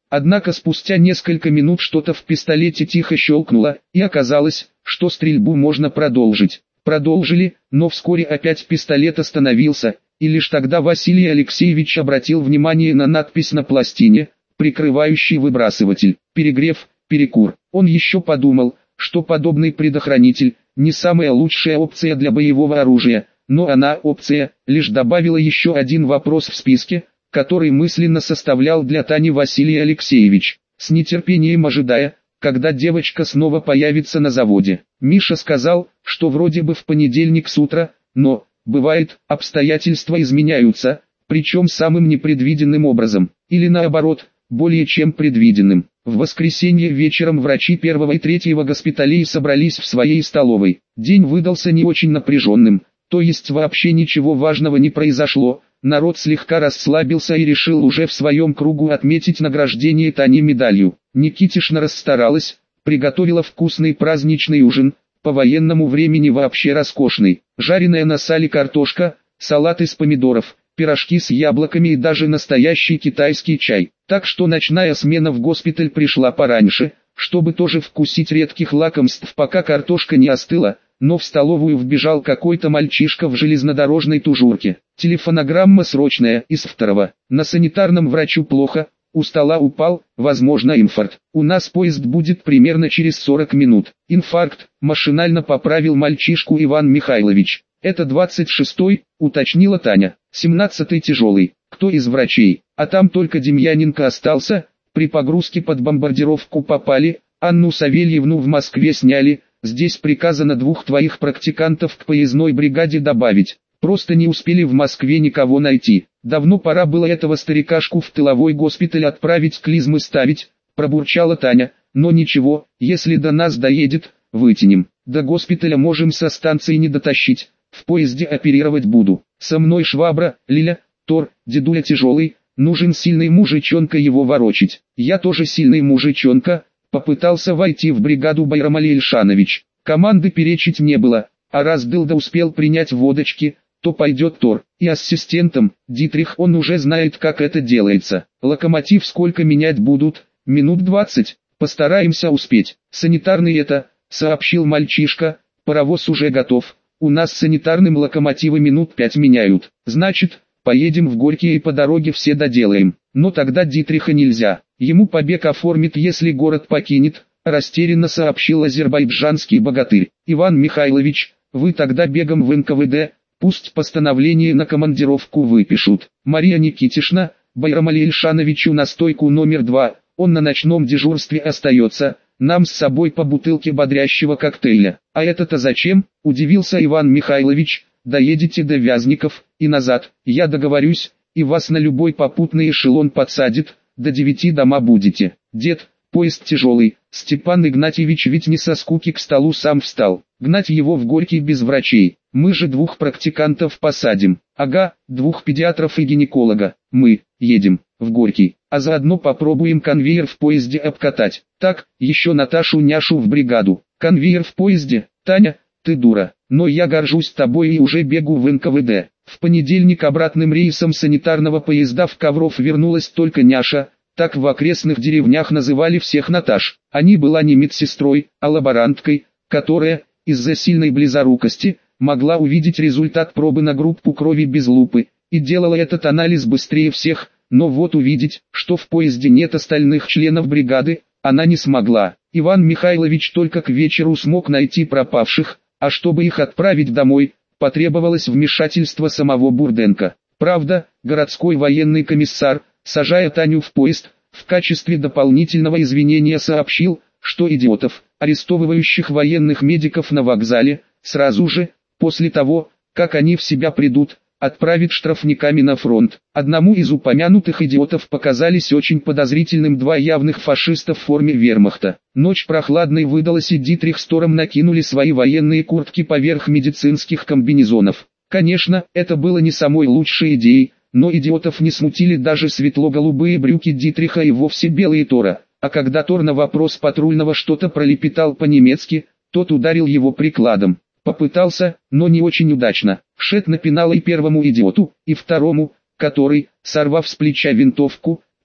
Однако спустя несколько минут что-то в пистолете тихо щелкнуло, и оказалось, что стрельбу можно продолжить. Продолжили, но вскоре опять пистолет остановился, и лишь тогда Василий Алексеевич обратил внимание на надпись на пластине, прикрывающий выбрасыватель. Перегрев, перекур. Он еще подумал, что подобный предохранитель не самая лучшая опция для боевого оружия, но она, опция, лишь добавила еще один вопрос в списке, который мысленно составлял для Тани Василий Алексеевич, с нетерпением ожидая, когда девочка снова появится на заводе. Миша сказал, что вроде бы в понедельник с утра, но, бывает, обстоятельства изменяются, причем самым непредвиденным образом, или наоборот, более чем предвиденным. В воскресенье вечером врачи первого и третьего госпиталей собрались в своей столовой. День выдался не очень напряженным, то есть вообще ничего важного не произошло. Народ слегка расслабился и решил уже в своем кругу отметить награждение Тани медалью. Никитишна расстаралась, приготовила вкусный праздничный ужин, по военному времени вообще роскошный. Жареная на сале картошка, салат из помидоров, пирожки с яблоками и даже настоящий китайский чай. Так что ночная смена в госпиталь пришла пораньше, чтобы тоже вкусить редких лакомств, пока картошка не остыла. Но в столовую вбежал какой-то мальчишка в железнодорожной тужурке. Телефонограмма срочная, из второго. На санитарном врачу плохо, у стола упал, возможно инфаркт. У нас поезд будет примерно через сорок минут. Инфаркт, машинально поправил мальчишку Иван Михайлович. Это двадцать шестой, уточнила Таня. семнадцатый тяжелый. Кто из врачей? А там только Демьяненко остался, при погрузке под бомбардировку попали, Анну Савельевну в Москве сняли. Здесь приказано двух твоих практикантов к поездной бригаде добавить. Просто не успели в Москве никого найти. Давно пора было этого старикашку в тыловой госпиталь отправить, клизмы ставить, пробурчала Таня. Но ничего, если до нас доедет, вытянем. До госпиталя можем со станции не дотащить. В поезде оперировать буду. Со мной швабра, Лиля, Тор, дедуля тяжелый. Нужен сильный мужичонка его ворочить. Я тоже сильный мужичонка. Попытался войти в бригаду Байрамали Ильшанович. Команды перечить не было, а раз Дылда успел принять водочки, то пойдет Тор. И ассистентом, Дитрих, он уже знает, как это делается. Локомотив сколько менять будут? Минут двадцать. Постараемся успеть. Санитарный это, сообщил мальчишка, паровоз уже готов. У нас санитарным локомотивы минут пять меняют. Значит, поедем в Горький и по дороге все доделаем. Но тогда Дитриха нельзя. Ему побег оформит, если город покинет, растерянно сообщил азербайджанский богатырь. Иван Михайлович, вы тогда бегом в эн ка вэ дэ, пусть постановление на командировку выпишут. Мария Никитишна, Байрамали Ильшановичу на стойку номер два, он на ночном дежурстве остается, нам с собой по бутылке бодрящего коктейля. А это-то зачем? Удивился Иван Михайлович. Доедете до Вязников и назад, я договорюсь, и вас на любой попутный эшелон подсадит. До девяти дома будете. Дед, поезд тяжелый. Степан Игнатьевич ведь не со скуки к столу сам встал. Гнать его в Горький без врачей. Мы же двух практикантов посадим. Ага, двух педиатров и гинеколога. Мы едем в Горький. А заодно попробуем конвейер в поезде обкатать. Так, еще Наташу-няшу в бригаду. Конвейер в поезде? Таня, ты дура. Но я горжусь тобой и уже бегу в эн ка вэ дэ. В понедельник обратным рейсом санитарного поезда в Ковров вернулась только няша, так в окрестных деревнях называли всех Наташ. Они была не медсестрой, а лаборанткой, которая, из-за сильной близорукости, могла увидеть результат пробы на группу крови без лупы, и делала этот анализ быстрее всех, но вот увидеть, что в поезде нет остальных членов бригады, она не смогла. Иван Михайлович только к вечеру смог найти пропавших, а чтобы их отправить домой, потребовалось вмешательство самого Бурденко. Правда, городской военный комиссар, сажая Таню в поезд, в качестве дополнительного извинения сообщил, что идиотов, арестовывающих военных медиков на вокзале, сразу же, после того, как они в себя придут, отправит штрафниками на фронт. Одному из упомянутых идиотов показались очень подозрительным два явных фашиста в форме вермахта. Ночь прохладной выдалась, и Дитрих с Тором накинули свои военные куртки поверх медицинских комбинезонов. Конечно, это было не самой лучшей идеей, но идиотов не смутили даже светло-голубые брюки Дитриха и вовсе белые Тора. А когда Тор на вопрос патрульного что-то пролепетал по-немецки, тот ударил его прикладом. Попытался, но не очень удачно. Шет напинал и первому идиоту, и второму, который, сорвав с плеча винтовку,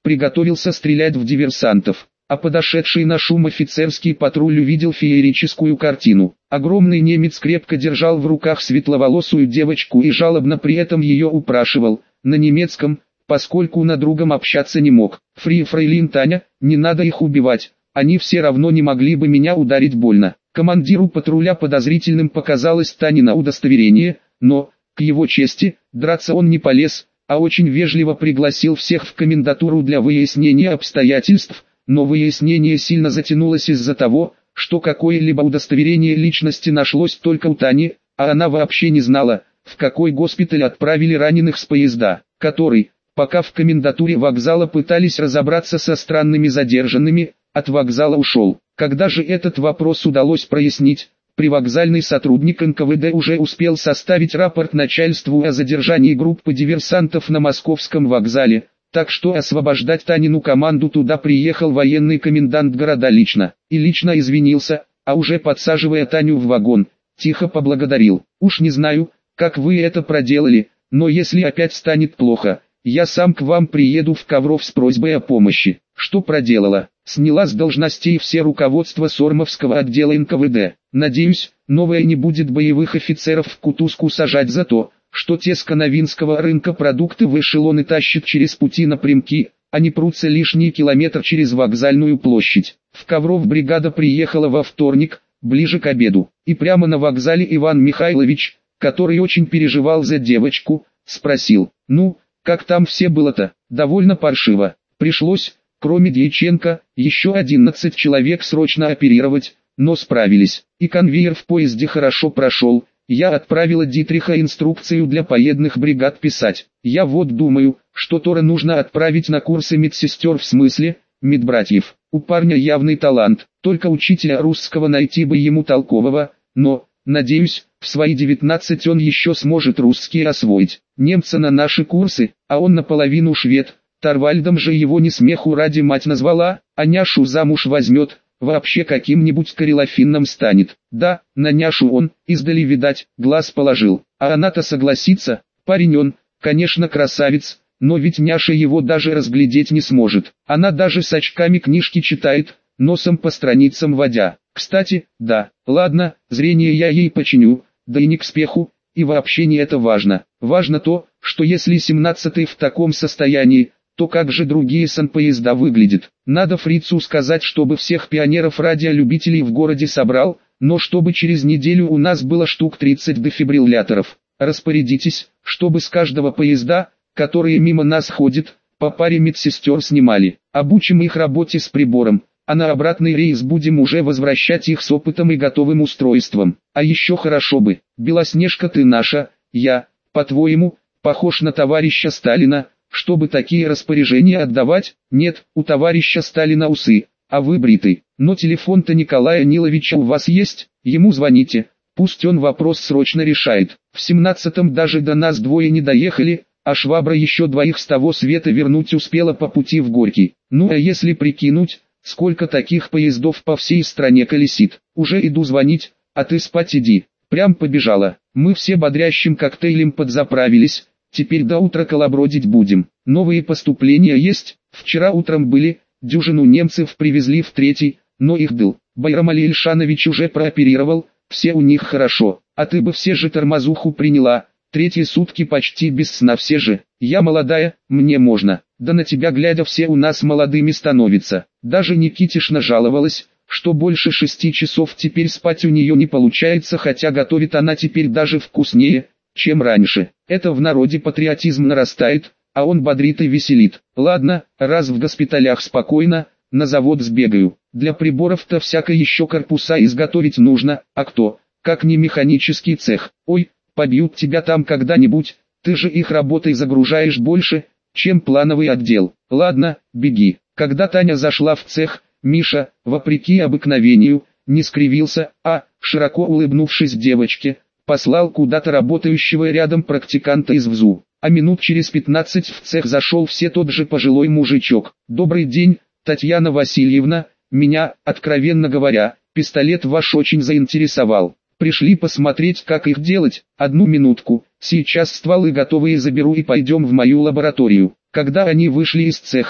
приготовился стрелять в диверсантов. А подошедший на шум офицерский патруль увидел феерическую картину. Огромный немец крепко держал в руках светловолосую девочку и жалобно при этом ее упрашивал, на немецком, поскольку на другом общаться не мог. «Фри, фрейлин Таня, не надо их убивать, они все равно не могли бы меня ударить больно». Командиру патруля подозрительным показалось Танина удостоверение, но, к его чести, драться он не полез, а очень вежливо пригласил всех в комендатуру для выяснения обстоятельств, но выяснение сильно затянулось из-за того, что какое-либо удостоверение личности нашлось только у Тани, а она вообще не знала, в какой госпиталь отправили раненых с поезда, который, пока в комендатуре вокзала пытались разобраться со странными задержанными, от вокзала ушел. Когда же этот вопрос удалось прояснить, привокзальный сотрудник эн ка вэ дэ уже успел составить рапорт начальству о задержании группы диверсантов на московском вокзале, так что освобождать Танину команду туда приехал военный комендант города лично, и лично извинился, а уже подсаживая Таню в вагон, тихо поблагодарил. «Уж не знаю, как вы это проделали, но если опять станет плохо, я сам к вам приеду в Ковров с просьбой о помощи». Что проделала? Сняла с должностей все руководство Сормовского отдела эн ка вэ дэ. Надеюсь, новое не будет боевых офицеров в кутузку сажать за то, что те с Коновинского рынка продукты в эшелоны тащат через пути напрямки, а не прутся лишний километр через вокзальную площадь. В Ковров бригада приехала во вторник, ближе к обеду, и прямо на вокзале Иван Михайлович, который очень переживал за девочку, спросил: «Ну, как там все было-то?» «Довольно паршиво. Пришлось, кроме Дьяченко, еще одиннадцать человек срочно оперировать, но справились. И конвейер в поезде хорошо прошел. Я отправила Дитриха инструкцию для поездных бригад писать. Я вот думаю, что Тора нужно отправить на курсы медсестер, в смысле, медбратьев. У парня явный талант, только учителя русского найти бы ему толкового, но, надеюсь, в свои девятнадцать он еще сможет русский освоить. Немца на наши курсы, а он наполовину швед. Торвальдом же его не смеху ради мать назвала, а няшу замуж возьмет, вообще каким-нибудь Карелофинном станет. Да, на няшу он, издали видать, глаз положил, а она-то согласится. Парень он, конечно, красавец, но ведь няша его даже разглядеть не сможет. Она даже с очками книжки читает, носом по страницам водя. Кстати, да, ладно, зрение я ей починю, да и не к спеху, и вообще не это важно. Важно то, что если семнадцатый в таком состоянии, то как же другие санпоезда выглядят? Надо фрицу сказать, чтобы всех пионеров-радиолюбителей в городе собрал, но чтобы через неделю у нас было штук тридцать дефибрилляторов. Распорядитесь, чтобы с каждого поезда, которые мимо нас ходят, по паре медсестер снимали. Обучим их работе с прибором, а на обратный рейс будем уже возвращать их с опытом и готовым устройством. А еще хорошо бы, Белоснежка, ты наша, я, по-твоему, похож на товарища Сталина, чтобы такие распоряжения отдавать? Нет, у товарища Сталина усы, а вы бритый. Но телефон-то Николая Ниловича у вас есть, ему звоните, пусть он вопрос срочно решает. В семнадцатом даже до нас двое не доехали, а швабра еще двоих с того света вернуть успела по пути в Горький. Ну а если прикинуть, сколько таких поездов по всей стране колесит? Уже иду звонить, а ты спать иди. Прям побежала. Мы все бодрящим коктейлем подзаправились. Теперь до утра колобродить будем. Новые поступления есть, вчера утром были, дюжину немцев привезли в третий, но их дыл. Байрам Али Ильшанович уже прооперировал, все у них хорошо. А ты бы все же тормозуху приняла, третьи сутки почти без сна все же. Я молодая, мне можно, да на тебя глядя все у нас молодыми становятся. Даже Никитишна жаловалась, что больше шести часов теперь спать у нее не получается, хотя готовит она теперь даже вкуснее, чем раньше. Это в народе патриотизм нарастает, а он бодрит и веселит. Ладно, раз в госпиталях спокойно, на завод сбегаю. Для приборов-то всяко еще корпуса изготовить нужно, а кто, как не механический цех. Ой, побьют тебя там когда-нибудь, ты же их работой загружаешь больше, чем плановый отдел. Ладно, беги. Когда Таня зашла в цех, Миша, вопреки обыкновению, не скривился, а, широко улыбнувшись девочке, послал куда-то работающего рядом практиканта из ВЗУ. А минут через пятнадцать в цех зашел все тот же пожилой мужичок. «Добрый день, Татьяна Васильевна, меня, откровенно говоря, пистолет ваш очень заинтересовал. Пришли посмотреть, как их делать. Одну минутку, сейчас стволы готовые заберу и пойдем в мою лабораторию». Когда они вышли из цеха,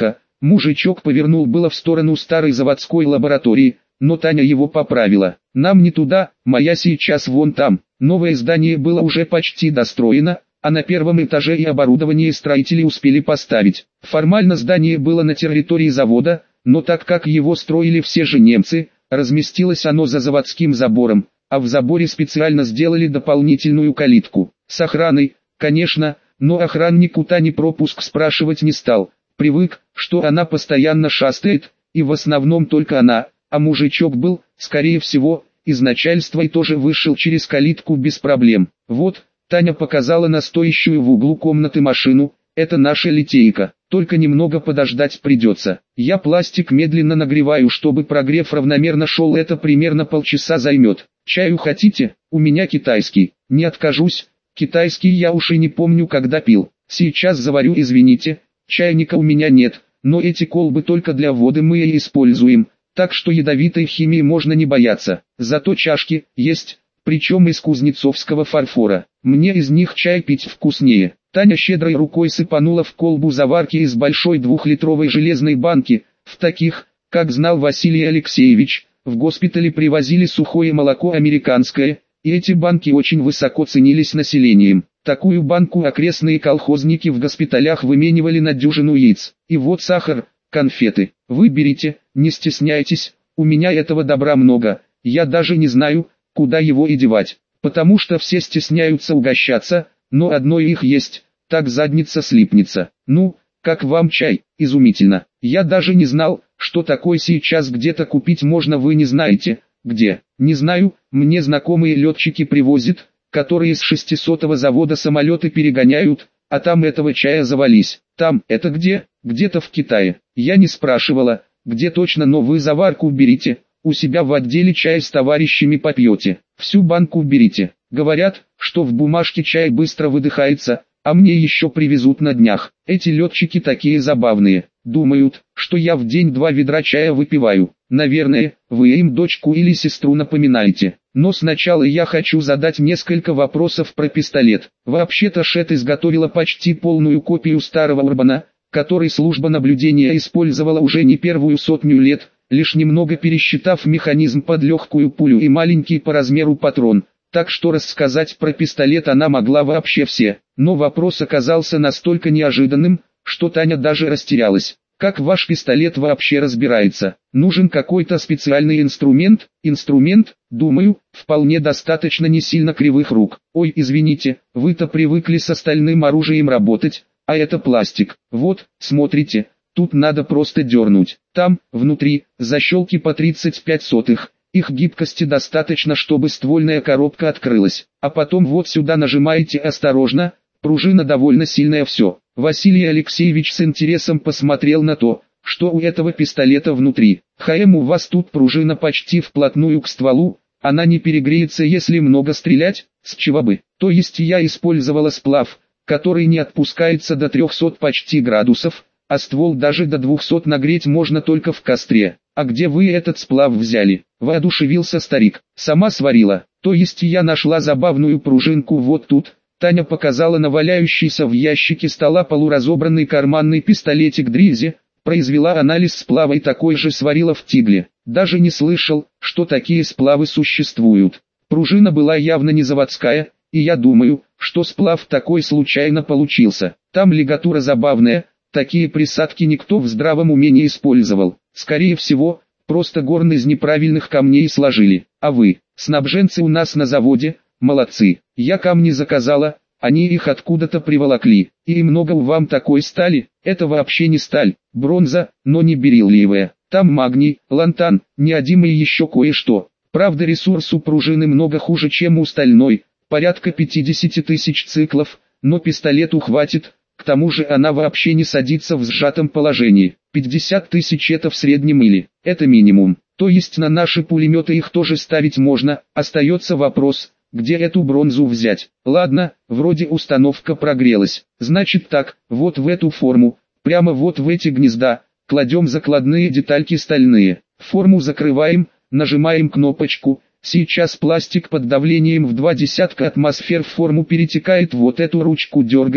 Мужичок повернул было в сторону старой заводской лаборатории, но Таня его поправила. Нам не туда, моя сейчас вон там. Новое здание было уже почти достроено, а на первом этаже и оборудование строители успели поставить. Формально здание было на территории завода, но так как его строили все же немцы, разместилось оно за заводским забором, а в заборе специально сделали дополнительную калитку. С охраной, конечно, но охранник у Тани пропуск спрашивать не стал. Привык, что она постоянно шастает, и в основном только она, а мужичок был, скорее всего, из начальства и тоже вышел через калитку без проблем. Вот, Таня показала на стоящую в углу комнаты машину, это наша литейка, только немного подождать придется. Я пластик медленно нагреваю, чтобы прогрев равномерно шел, это примерно полчаса займет. Чаю хотите? У меня китайский, не откажусь, китайский я уж и не помню когда пил. Сейчас заварю, извините, чайника у меня нет, но эти колбы только для воды мы и используем, так что ядовитой химии можно не бояться. Зато чашки есть, причем из кузнецовского фарфора. Мне из них чай пить вкуснее. Таня щедрой рукой сыпанула в колбу заварки из большой двухлитровой железной банки. В таких, как знал Василий Алексеевич, в госпитале привозили сухое молоко американское, и эти банки очень высоко ценились населением. Такую банку окрестные колхозники в госпиталях выменивали на дюжину яиц. И вот сахар, конфеты. Вы берите, не стесняйтесь, у меня этого добра много, я даже не знаю, куда его и девать, потому что все стесняются угощаться, но одно их есть, так задница слипнется. Ну, как вам чай? Изумительно. Я даже не знал, что такой сейчас где-то купить можно, вы не знаете, где? Не знаю, мне знакомые летчики привозят, которые с шестисотого завода самолеты перегоняют, а там этого чая завались. Там, это где? Где-то в Китае. Я не спрашивала, где точно, но вы заварку берите, у себя в отделе чай с товарищами попьете. Всю банку берите. Говорят, что в бумажке чай быстро выдыхается, а мне еще привезут на днях. Эти летчики такие забавные. Думают, что я в день два ведра чая выпиваю. Наверное, вы им дочку или сестру напоминаете. Но сначала я хочу задать несколько вопросов про пистолет. Вообще-то Шет изготовила почти полную копию старого Урбана, который служба наблюдения использовала уже не первую сотню лет, лишь немного пересчитав механизм под легкую пулю и маленький по размеру патрон. Так что рассказать про пистолет она могла вообще все. Но вопрос оказался настолько неожиданным, что Таня даже растерялась. Как ваш пистолет вообще разбирается? Нужен какой-то специальный инструмент? Инструмент, думаю, вполне достаточно не сильно кривых рук. Ой, извините, вы-то привыкли с остальным оружием работать, а это пластик. Вот, смотрите, тут надо просто дернуть. Там, внутри, защелки по тридцать пять сотых. Их гибкости достаточно, чтобы ствольная коробка открылась. А потом вот сюда нажимаете осторожно, пружина довольно сильная, все. Василий Алексеевич с интересом посмотрел на то, что у этого пистолета внутри. ХМ, у вас тут пружина почти вплотную к стволу, она не перегреется, если много стрелять, с чего бы. То есть я использовала сплав, который не отпускается до трехсот почти градусов, а ствол даже до двухсот нагреть можно только в костре. А где вы этот сплав взяли? Воодушевился старик. Сама сварила. То есть я нашла забавную пружинку вот тут. Таня показала на валяющийся в ящике стола полуразобранный карманный пистолетик Дризи, произвела анализ сплава и такой же сварила в тигле. Даже не слышал, что такие сплавы существуют. Пружина была явно не заводская, и я думаю, что сплав такой случайно получился. Там лигатура забавная, такие присадки никто в здравом уме не использовал. Скорее всего, просто горн из неправильных камней сложили. А вы, снабженцы у нас на заводе, молодцы. Я камни заказала, они их откуда-то приволокли. И много у вам такой стали? Это вообще не сталь, бронза, но не бериллиевая. Там магний, лантан, неодим и еще кое-что. Правда, ресурс у пружины много хуже, чем у стальной, порядка пятьдесят тысяч циклов, но пистолету хватит. К тому же она вообще не садится в сжатом положении. пятьдесят тысяч это в среднем или, это минимум. То есть на наши пулеметы их тоже ставить можно. Остается вопрос, где эту бронзу взять. Ладно, вроде установка прогрелась. Значит так, вот в эту форму, прямо вот в эти гнезда, кладем закладные детальки стальные. Форму закрываем, нажимаем кнопочку. Сейчас пластик под давлением в два десятка атмосфер в форму перетекает, вот эту ручку дергаем.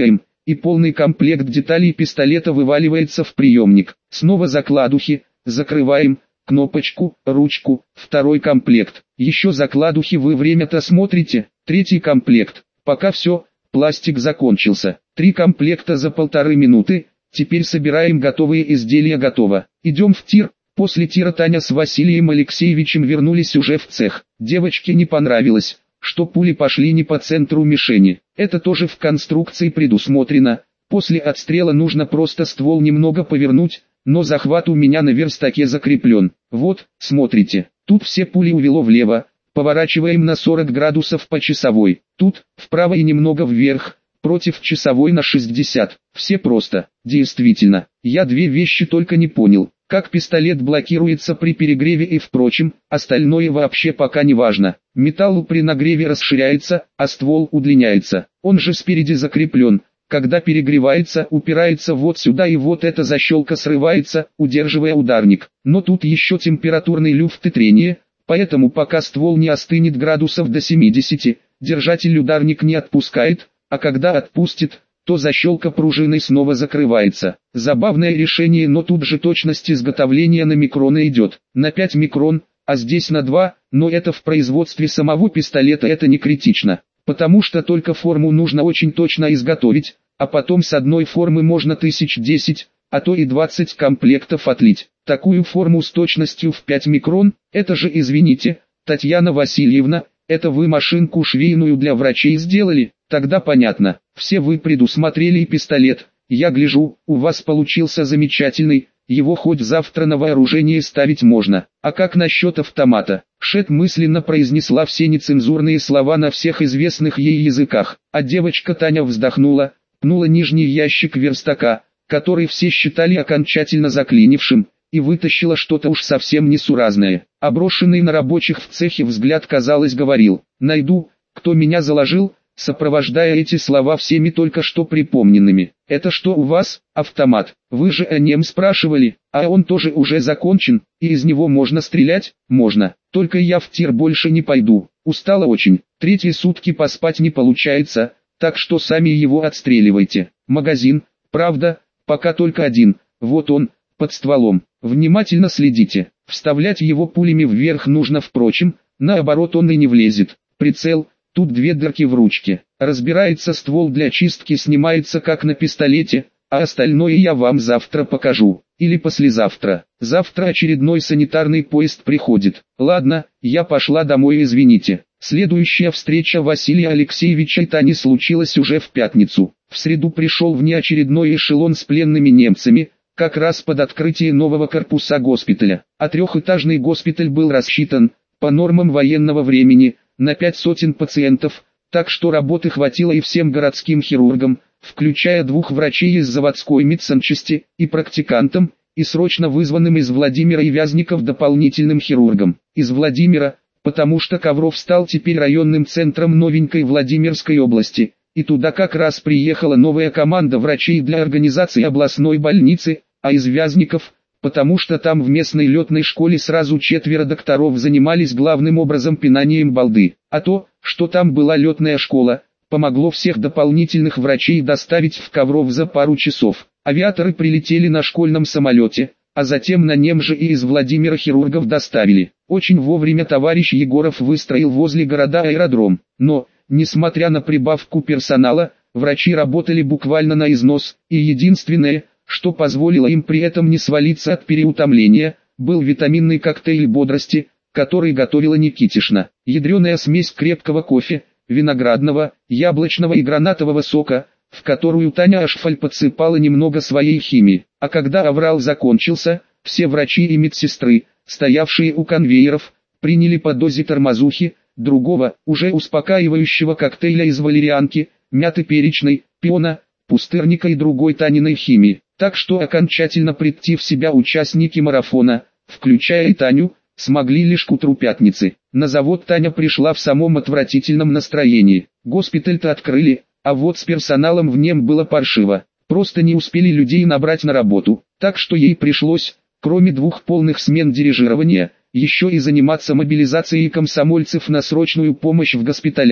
и полный комплект деталей пистолета вываливается в приемник. Снова закладухи, закрываем, кнопочку, ручку, второй комплект. Еще закладухи вы время-то смотрите, третий комплект. Пока все, пластик закончился. Три комплекта за полторы минуты, теперь собираем готовые изделия. Готово. Идем в тир. После тира Таня с Василием Алексеевичем вернулись уже в цех. Девочке не понравилось, что пули пошли не по центру мишени. Это тоже в конструкции предусмотрено. После отстрела нужно просто ствол немного повернуть, но захват у меня на верстаке закреплен. Вот, смотрите, тут все пули увело влево, поворачиваем на сорок градусов по часовой. Тут, вправо и немного вверх, против часовой на шестьдесят. Все просто. Действительно, я две вещи только не понял. Как пистолет блокируется при перегреве и впрочем, остальное вообще пока не важно. Металл при нагреве расширяется, а ствол удлиняется. Он же спереди закреплен. Когда перегревается, упирается вот сюда, и вот эта защелка срывается, удерживая ударник. Но тут еще температурный люфт и трение, поэтому пока ствол не остынет градусов до семидесяти, держатель ударник не отпускает, а когда отпустит, то защелка пружиной снова закрывается. Забавное решение, но тут же точность изготовления на микроны идет. На пять микрон, а здесь на два, но это в производстве самого пистолета это не критично. Потому что только форму нужно очень точно изготовить, а потом с одной формы можно тысяч десять, а то и двадцать комплектов отлить. Такую форму с точностью в пять микрон, это же, извините, Татьяна Васильевна, это вы машинку швейную для врачей сделали? Тогда понятно, все вы предусмотрели и пистолет. Я гляжу, у вас получился замечательный, его хоть завтра на вооружение ставить можно. А как насчет автомата? Шет мысленно произнесла все нецензурные слова на всех известных ей языках, а девочка Таня вздохнула, пнула нижний ящик верстака, который все считали окончательно заклинившим, и вытащила что-то уж совсем несуразное. А брошенный на рабочих в цехе взгляд, казалось, говорил: «Найду, кто меня заложил», сопровождая эти слова всеми только что припомненными. «Это что у вас, автомат? Вы же о нем спрашивали, а он тоже уже закончен, и из него можно стрелять?» «Можно, только я в тир больше не пойду, устала очень, третьи сутки поспать не получается, так что сами его отстреливайте. Магазин, правда, пока только один, вот он, под стволом, внимательно следите, вставлять его пулями вверх нужно, впрочем, наоборот он и не влезет. Прицел». Тут две дырки в ручке. Разбирается ствол для чистки, снимается как на пистолете, а остальное я вам завтра покажу. Или послезавтра. Завтра очередной санитарный поезд приходит. Ладно, я пошла домой, извините. Следующая встреча Василия Алексеевича и Тани случилась уже в пятницу. В среду пришел внеочередной эшелон с пленными немцами, как раз под открытие нового корпуса госпиталя. А трехэтажный госпиталь был рассчитан, по нормам военного времени, на пять сотен пациентов, так что работы хватило и всем городским хирургам, включая двух врачей из заводской медсанчасти, и практикантам, и срочно вызванным из Владимира и Вязников дополнительным хирургам. Из Владимира, потому что Ковров стал теперь районным центром новенькой Владимирской области, и туда как раз приехала новая команда врачей для организации областной больницы, а из Вязников, потому что там в местной летной школе сразу четверо докторов занимались главным образом пинанием балды. А то, что там была летная школа, помогло всех дополнительных врачей доставить в Ковров за пару часов. Авиаторы прилетели на школьном самолете, а затем на нем же и из Владимира хирургов доставили. Очень вовремя товарищ Егоров выстроил возле города аэродром. Но, несмотря на прибавку персонала, врачи работали буквально на износ, и единственное, что позволило им при этом не свалиться от переутомления, был витаминный коктейль бодрости, который готовила Никитишна. Ядреная смесь крепкого кофе, виноградного, яблочного и гранатового сока, в которую Таня Ашфаль подсыпала немного своей химии. А когда аврал закончился, все врачи и медсестры, стоявшие у конвейеров, приняли по дозе тормозухи, другого, уже успокаивающего коктейля из валерианки, мяты перечной, пиона, пустырника и другой Таниной химии. Так что окончательно прийти в себя участники марафона, включая и Таню, смогли лишь к утру пятницы. На завод Таня пришла в самом отвратительном настроении. Госпиталь-то открыли, а вот с персоналом в нем было паршиво. Просто не успели людей набрать на работу, так что ей пришлось, кроме двух полных смен дирижирования, еще и заниматься мобилизацией комсомольцев на срочную помощь в госпиталях.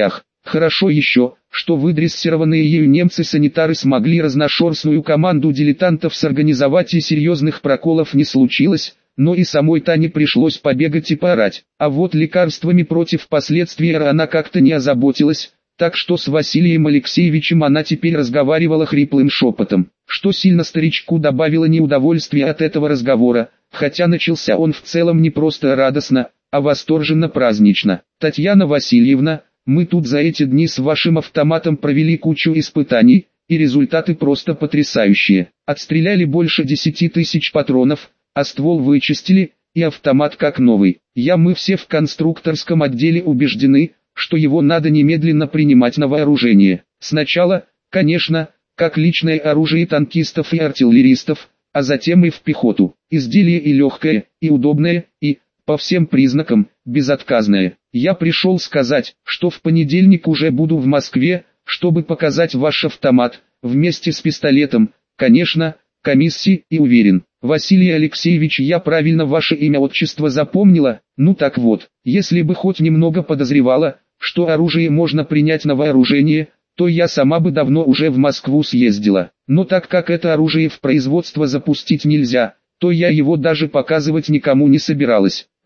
Хорошо еще, что выдрессированные ею немцы-санитары смогли разношерстную команду дилетантов сорганизовать и серьезных проколов не случилось, но и самой Тане пришлось побегать и поорать. А вот лекарствами против последствий она как-то не озаботилась, так что с Василием Алексеевичем она теперь разговаривала хриплым шепотом, что сильно старичку добавило неудовольствия от этого разговора, хотя начался он в целом не просто радостно, а восторженно-празднично. «Татьяна Васильевна, мы тут за эти дни с вашим автоматом провели кучу испытаний, и результаты просто потрясающие. Отстреляли больше десяти тысяч патронов, а ствол вычистили, и автомат как новый. Я мы все в конструкторском отделе убеждены, что его надо немедленно принимать на вооружение. Сначала, конечно, как личное оружие танкистов и артиллеристов, а затем и в пехоту. Изделие и легкое, и удобное, и, по всем признакам, безотказное. Я пришел сказать, что в понедельник уже буду в Москве, чтобы показать ваш автомат, вместе с пистолетом, конечно, комиссии, и уверен, Василий Алексеевич, я правильно ваше имя-отчество запомнила. Ну так вот, если бы хоть немного подозревала, что оружие можно принять на вооружение, то я сама бы давно уже в Москву съездила. Но так как это оружие в производство запустить нельзя, то я его даже показывать никому не собиралась.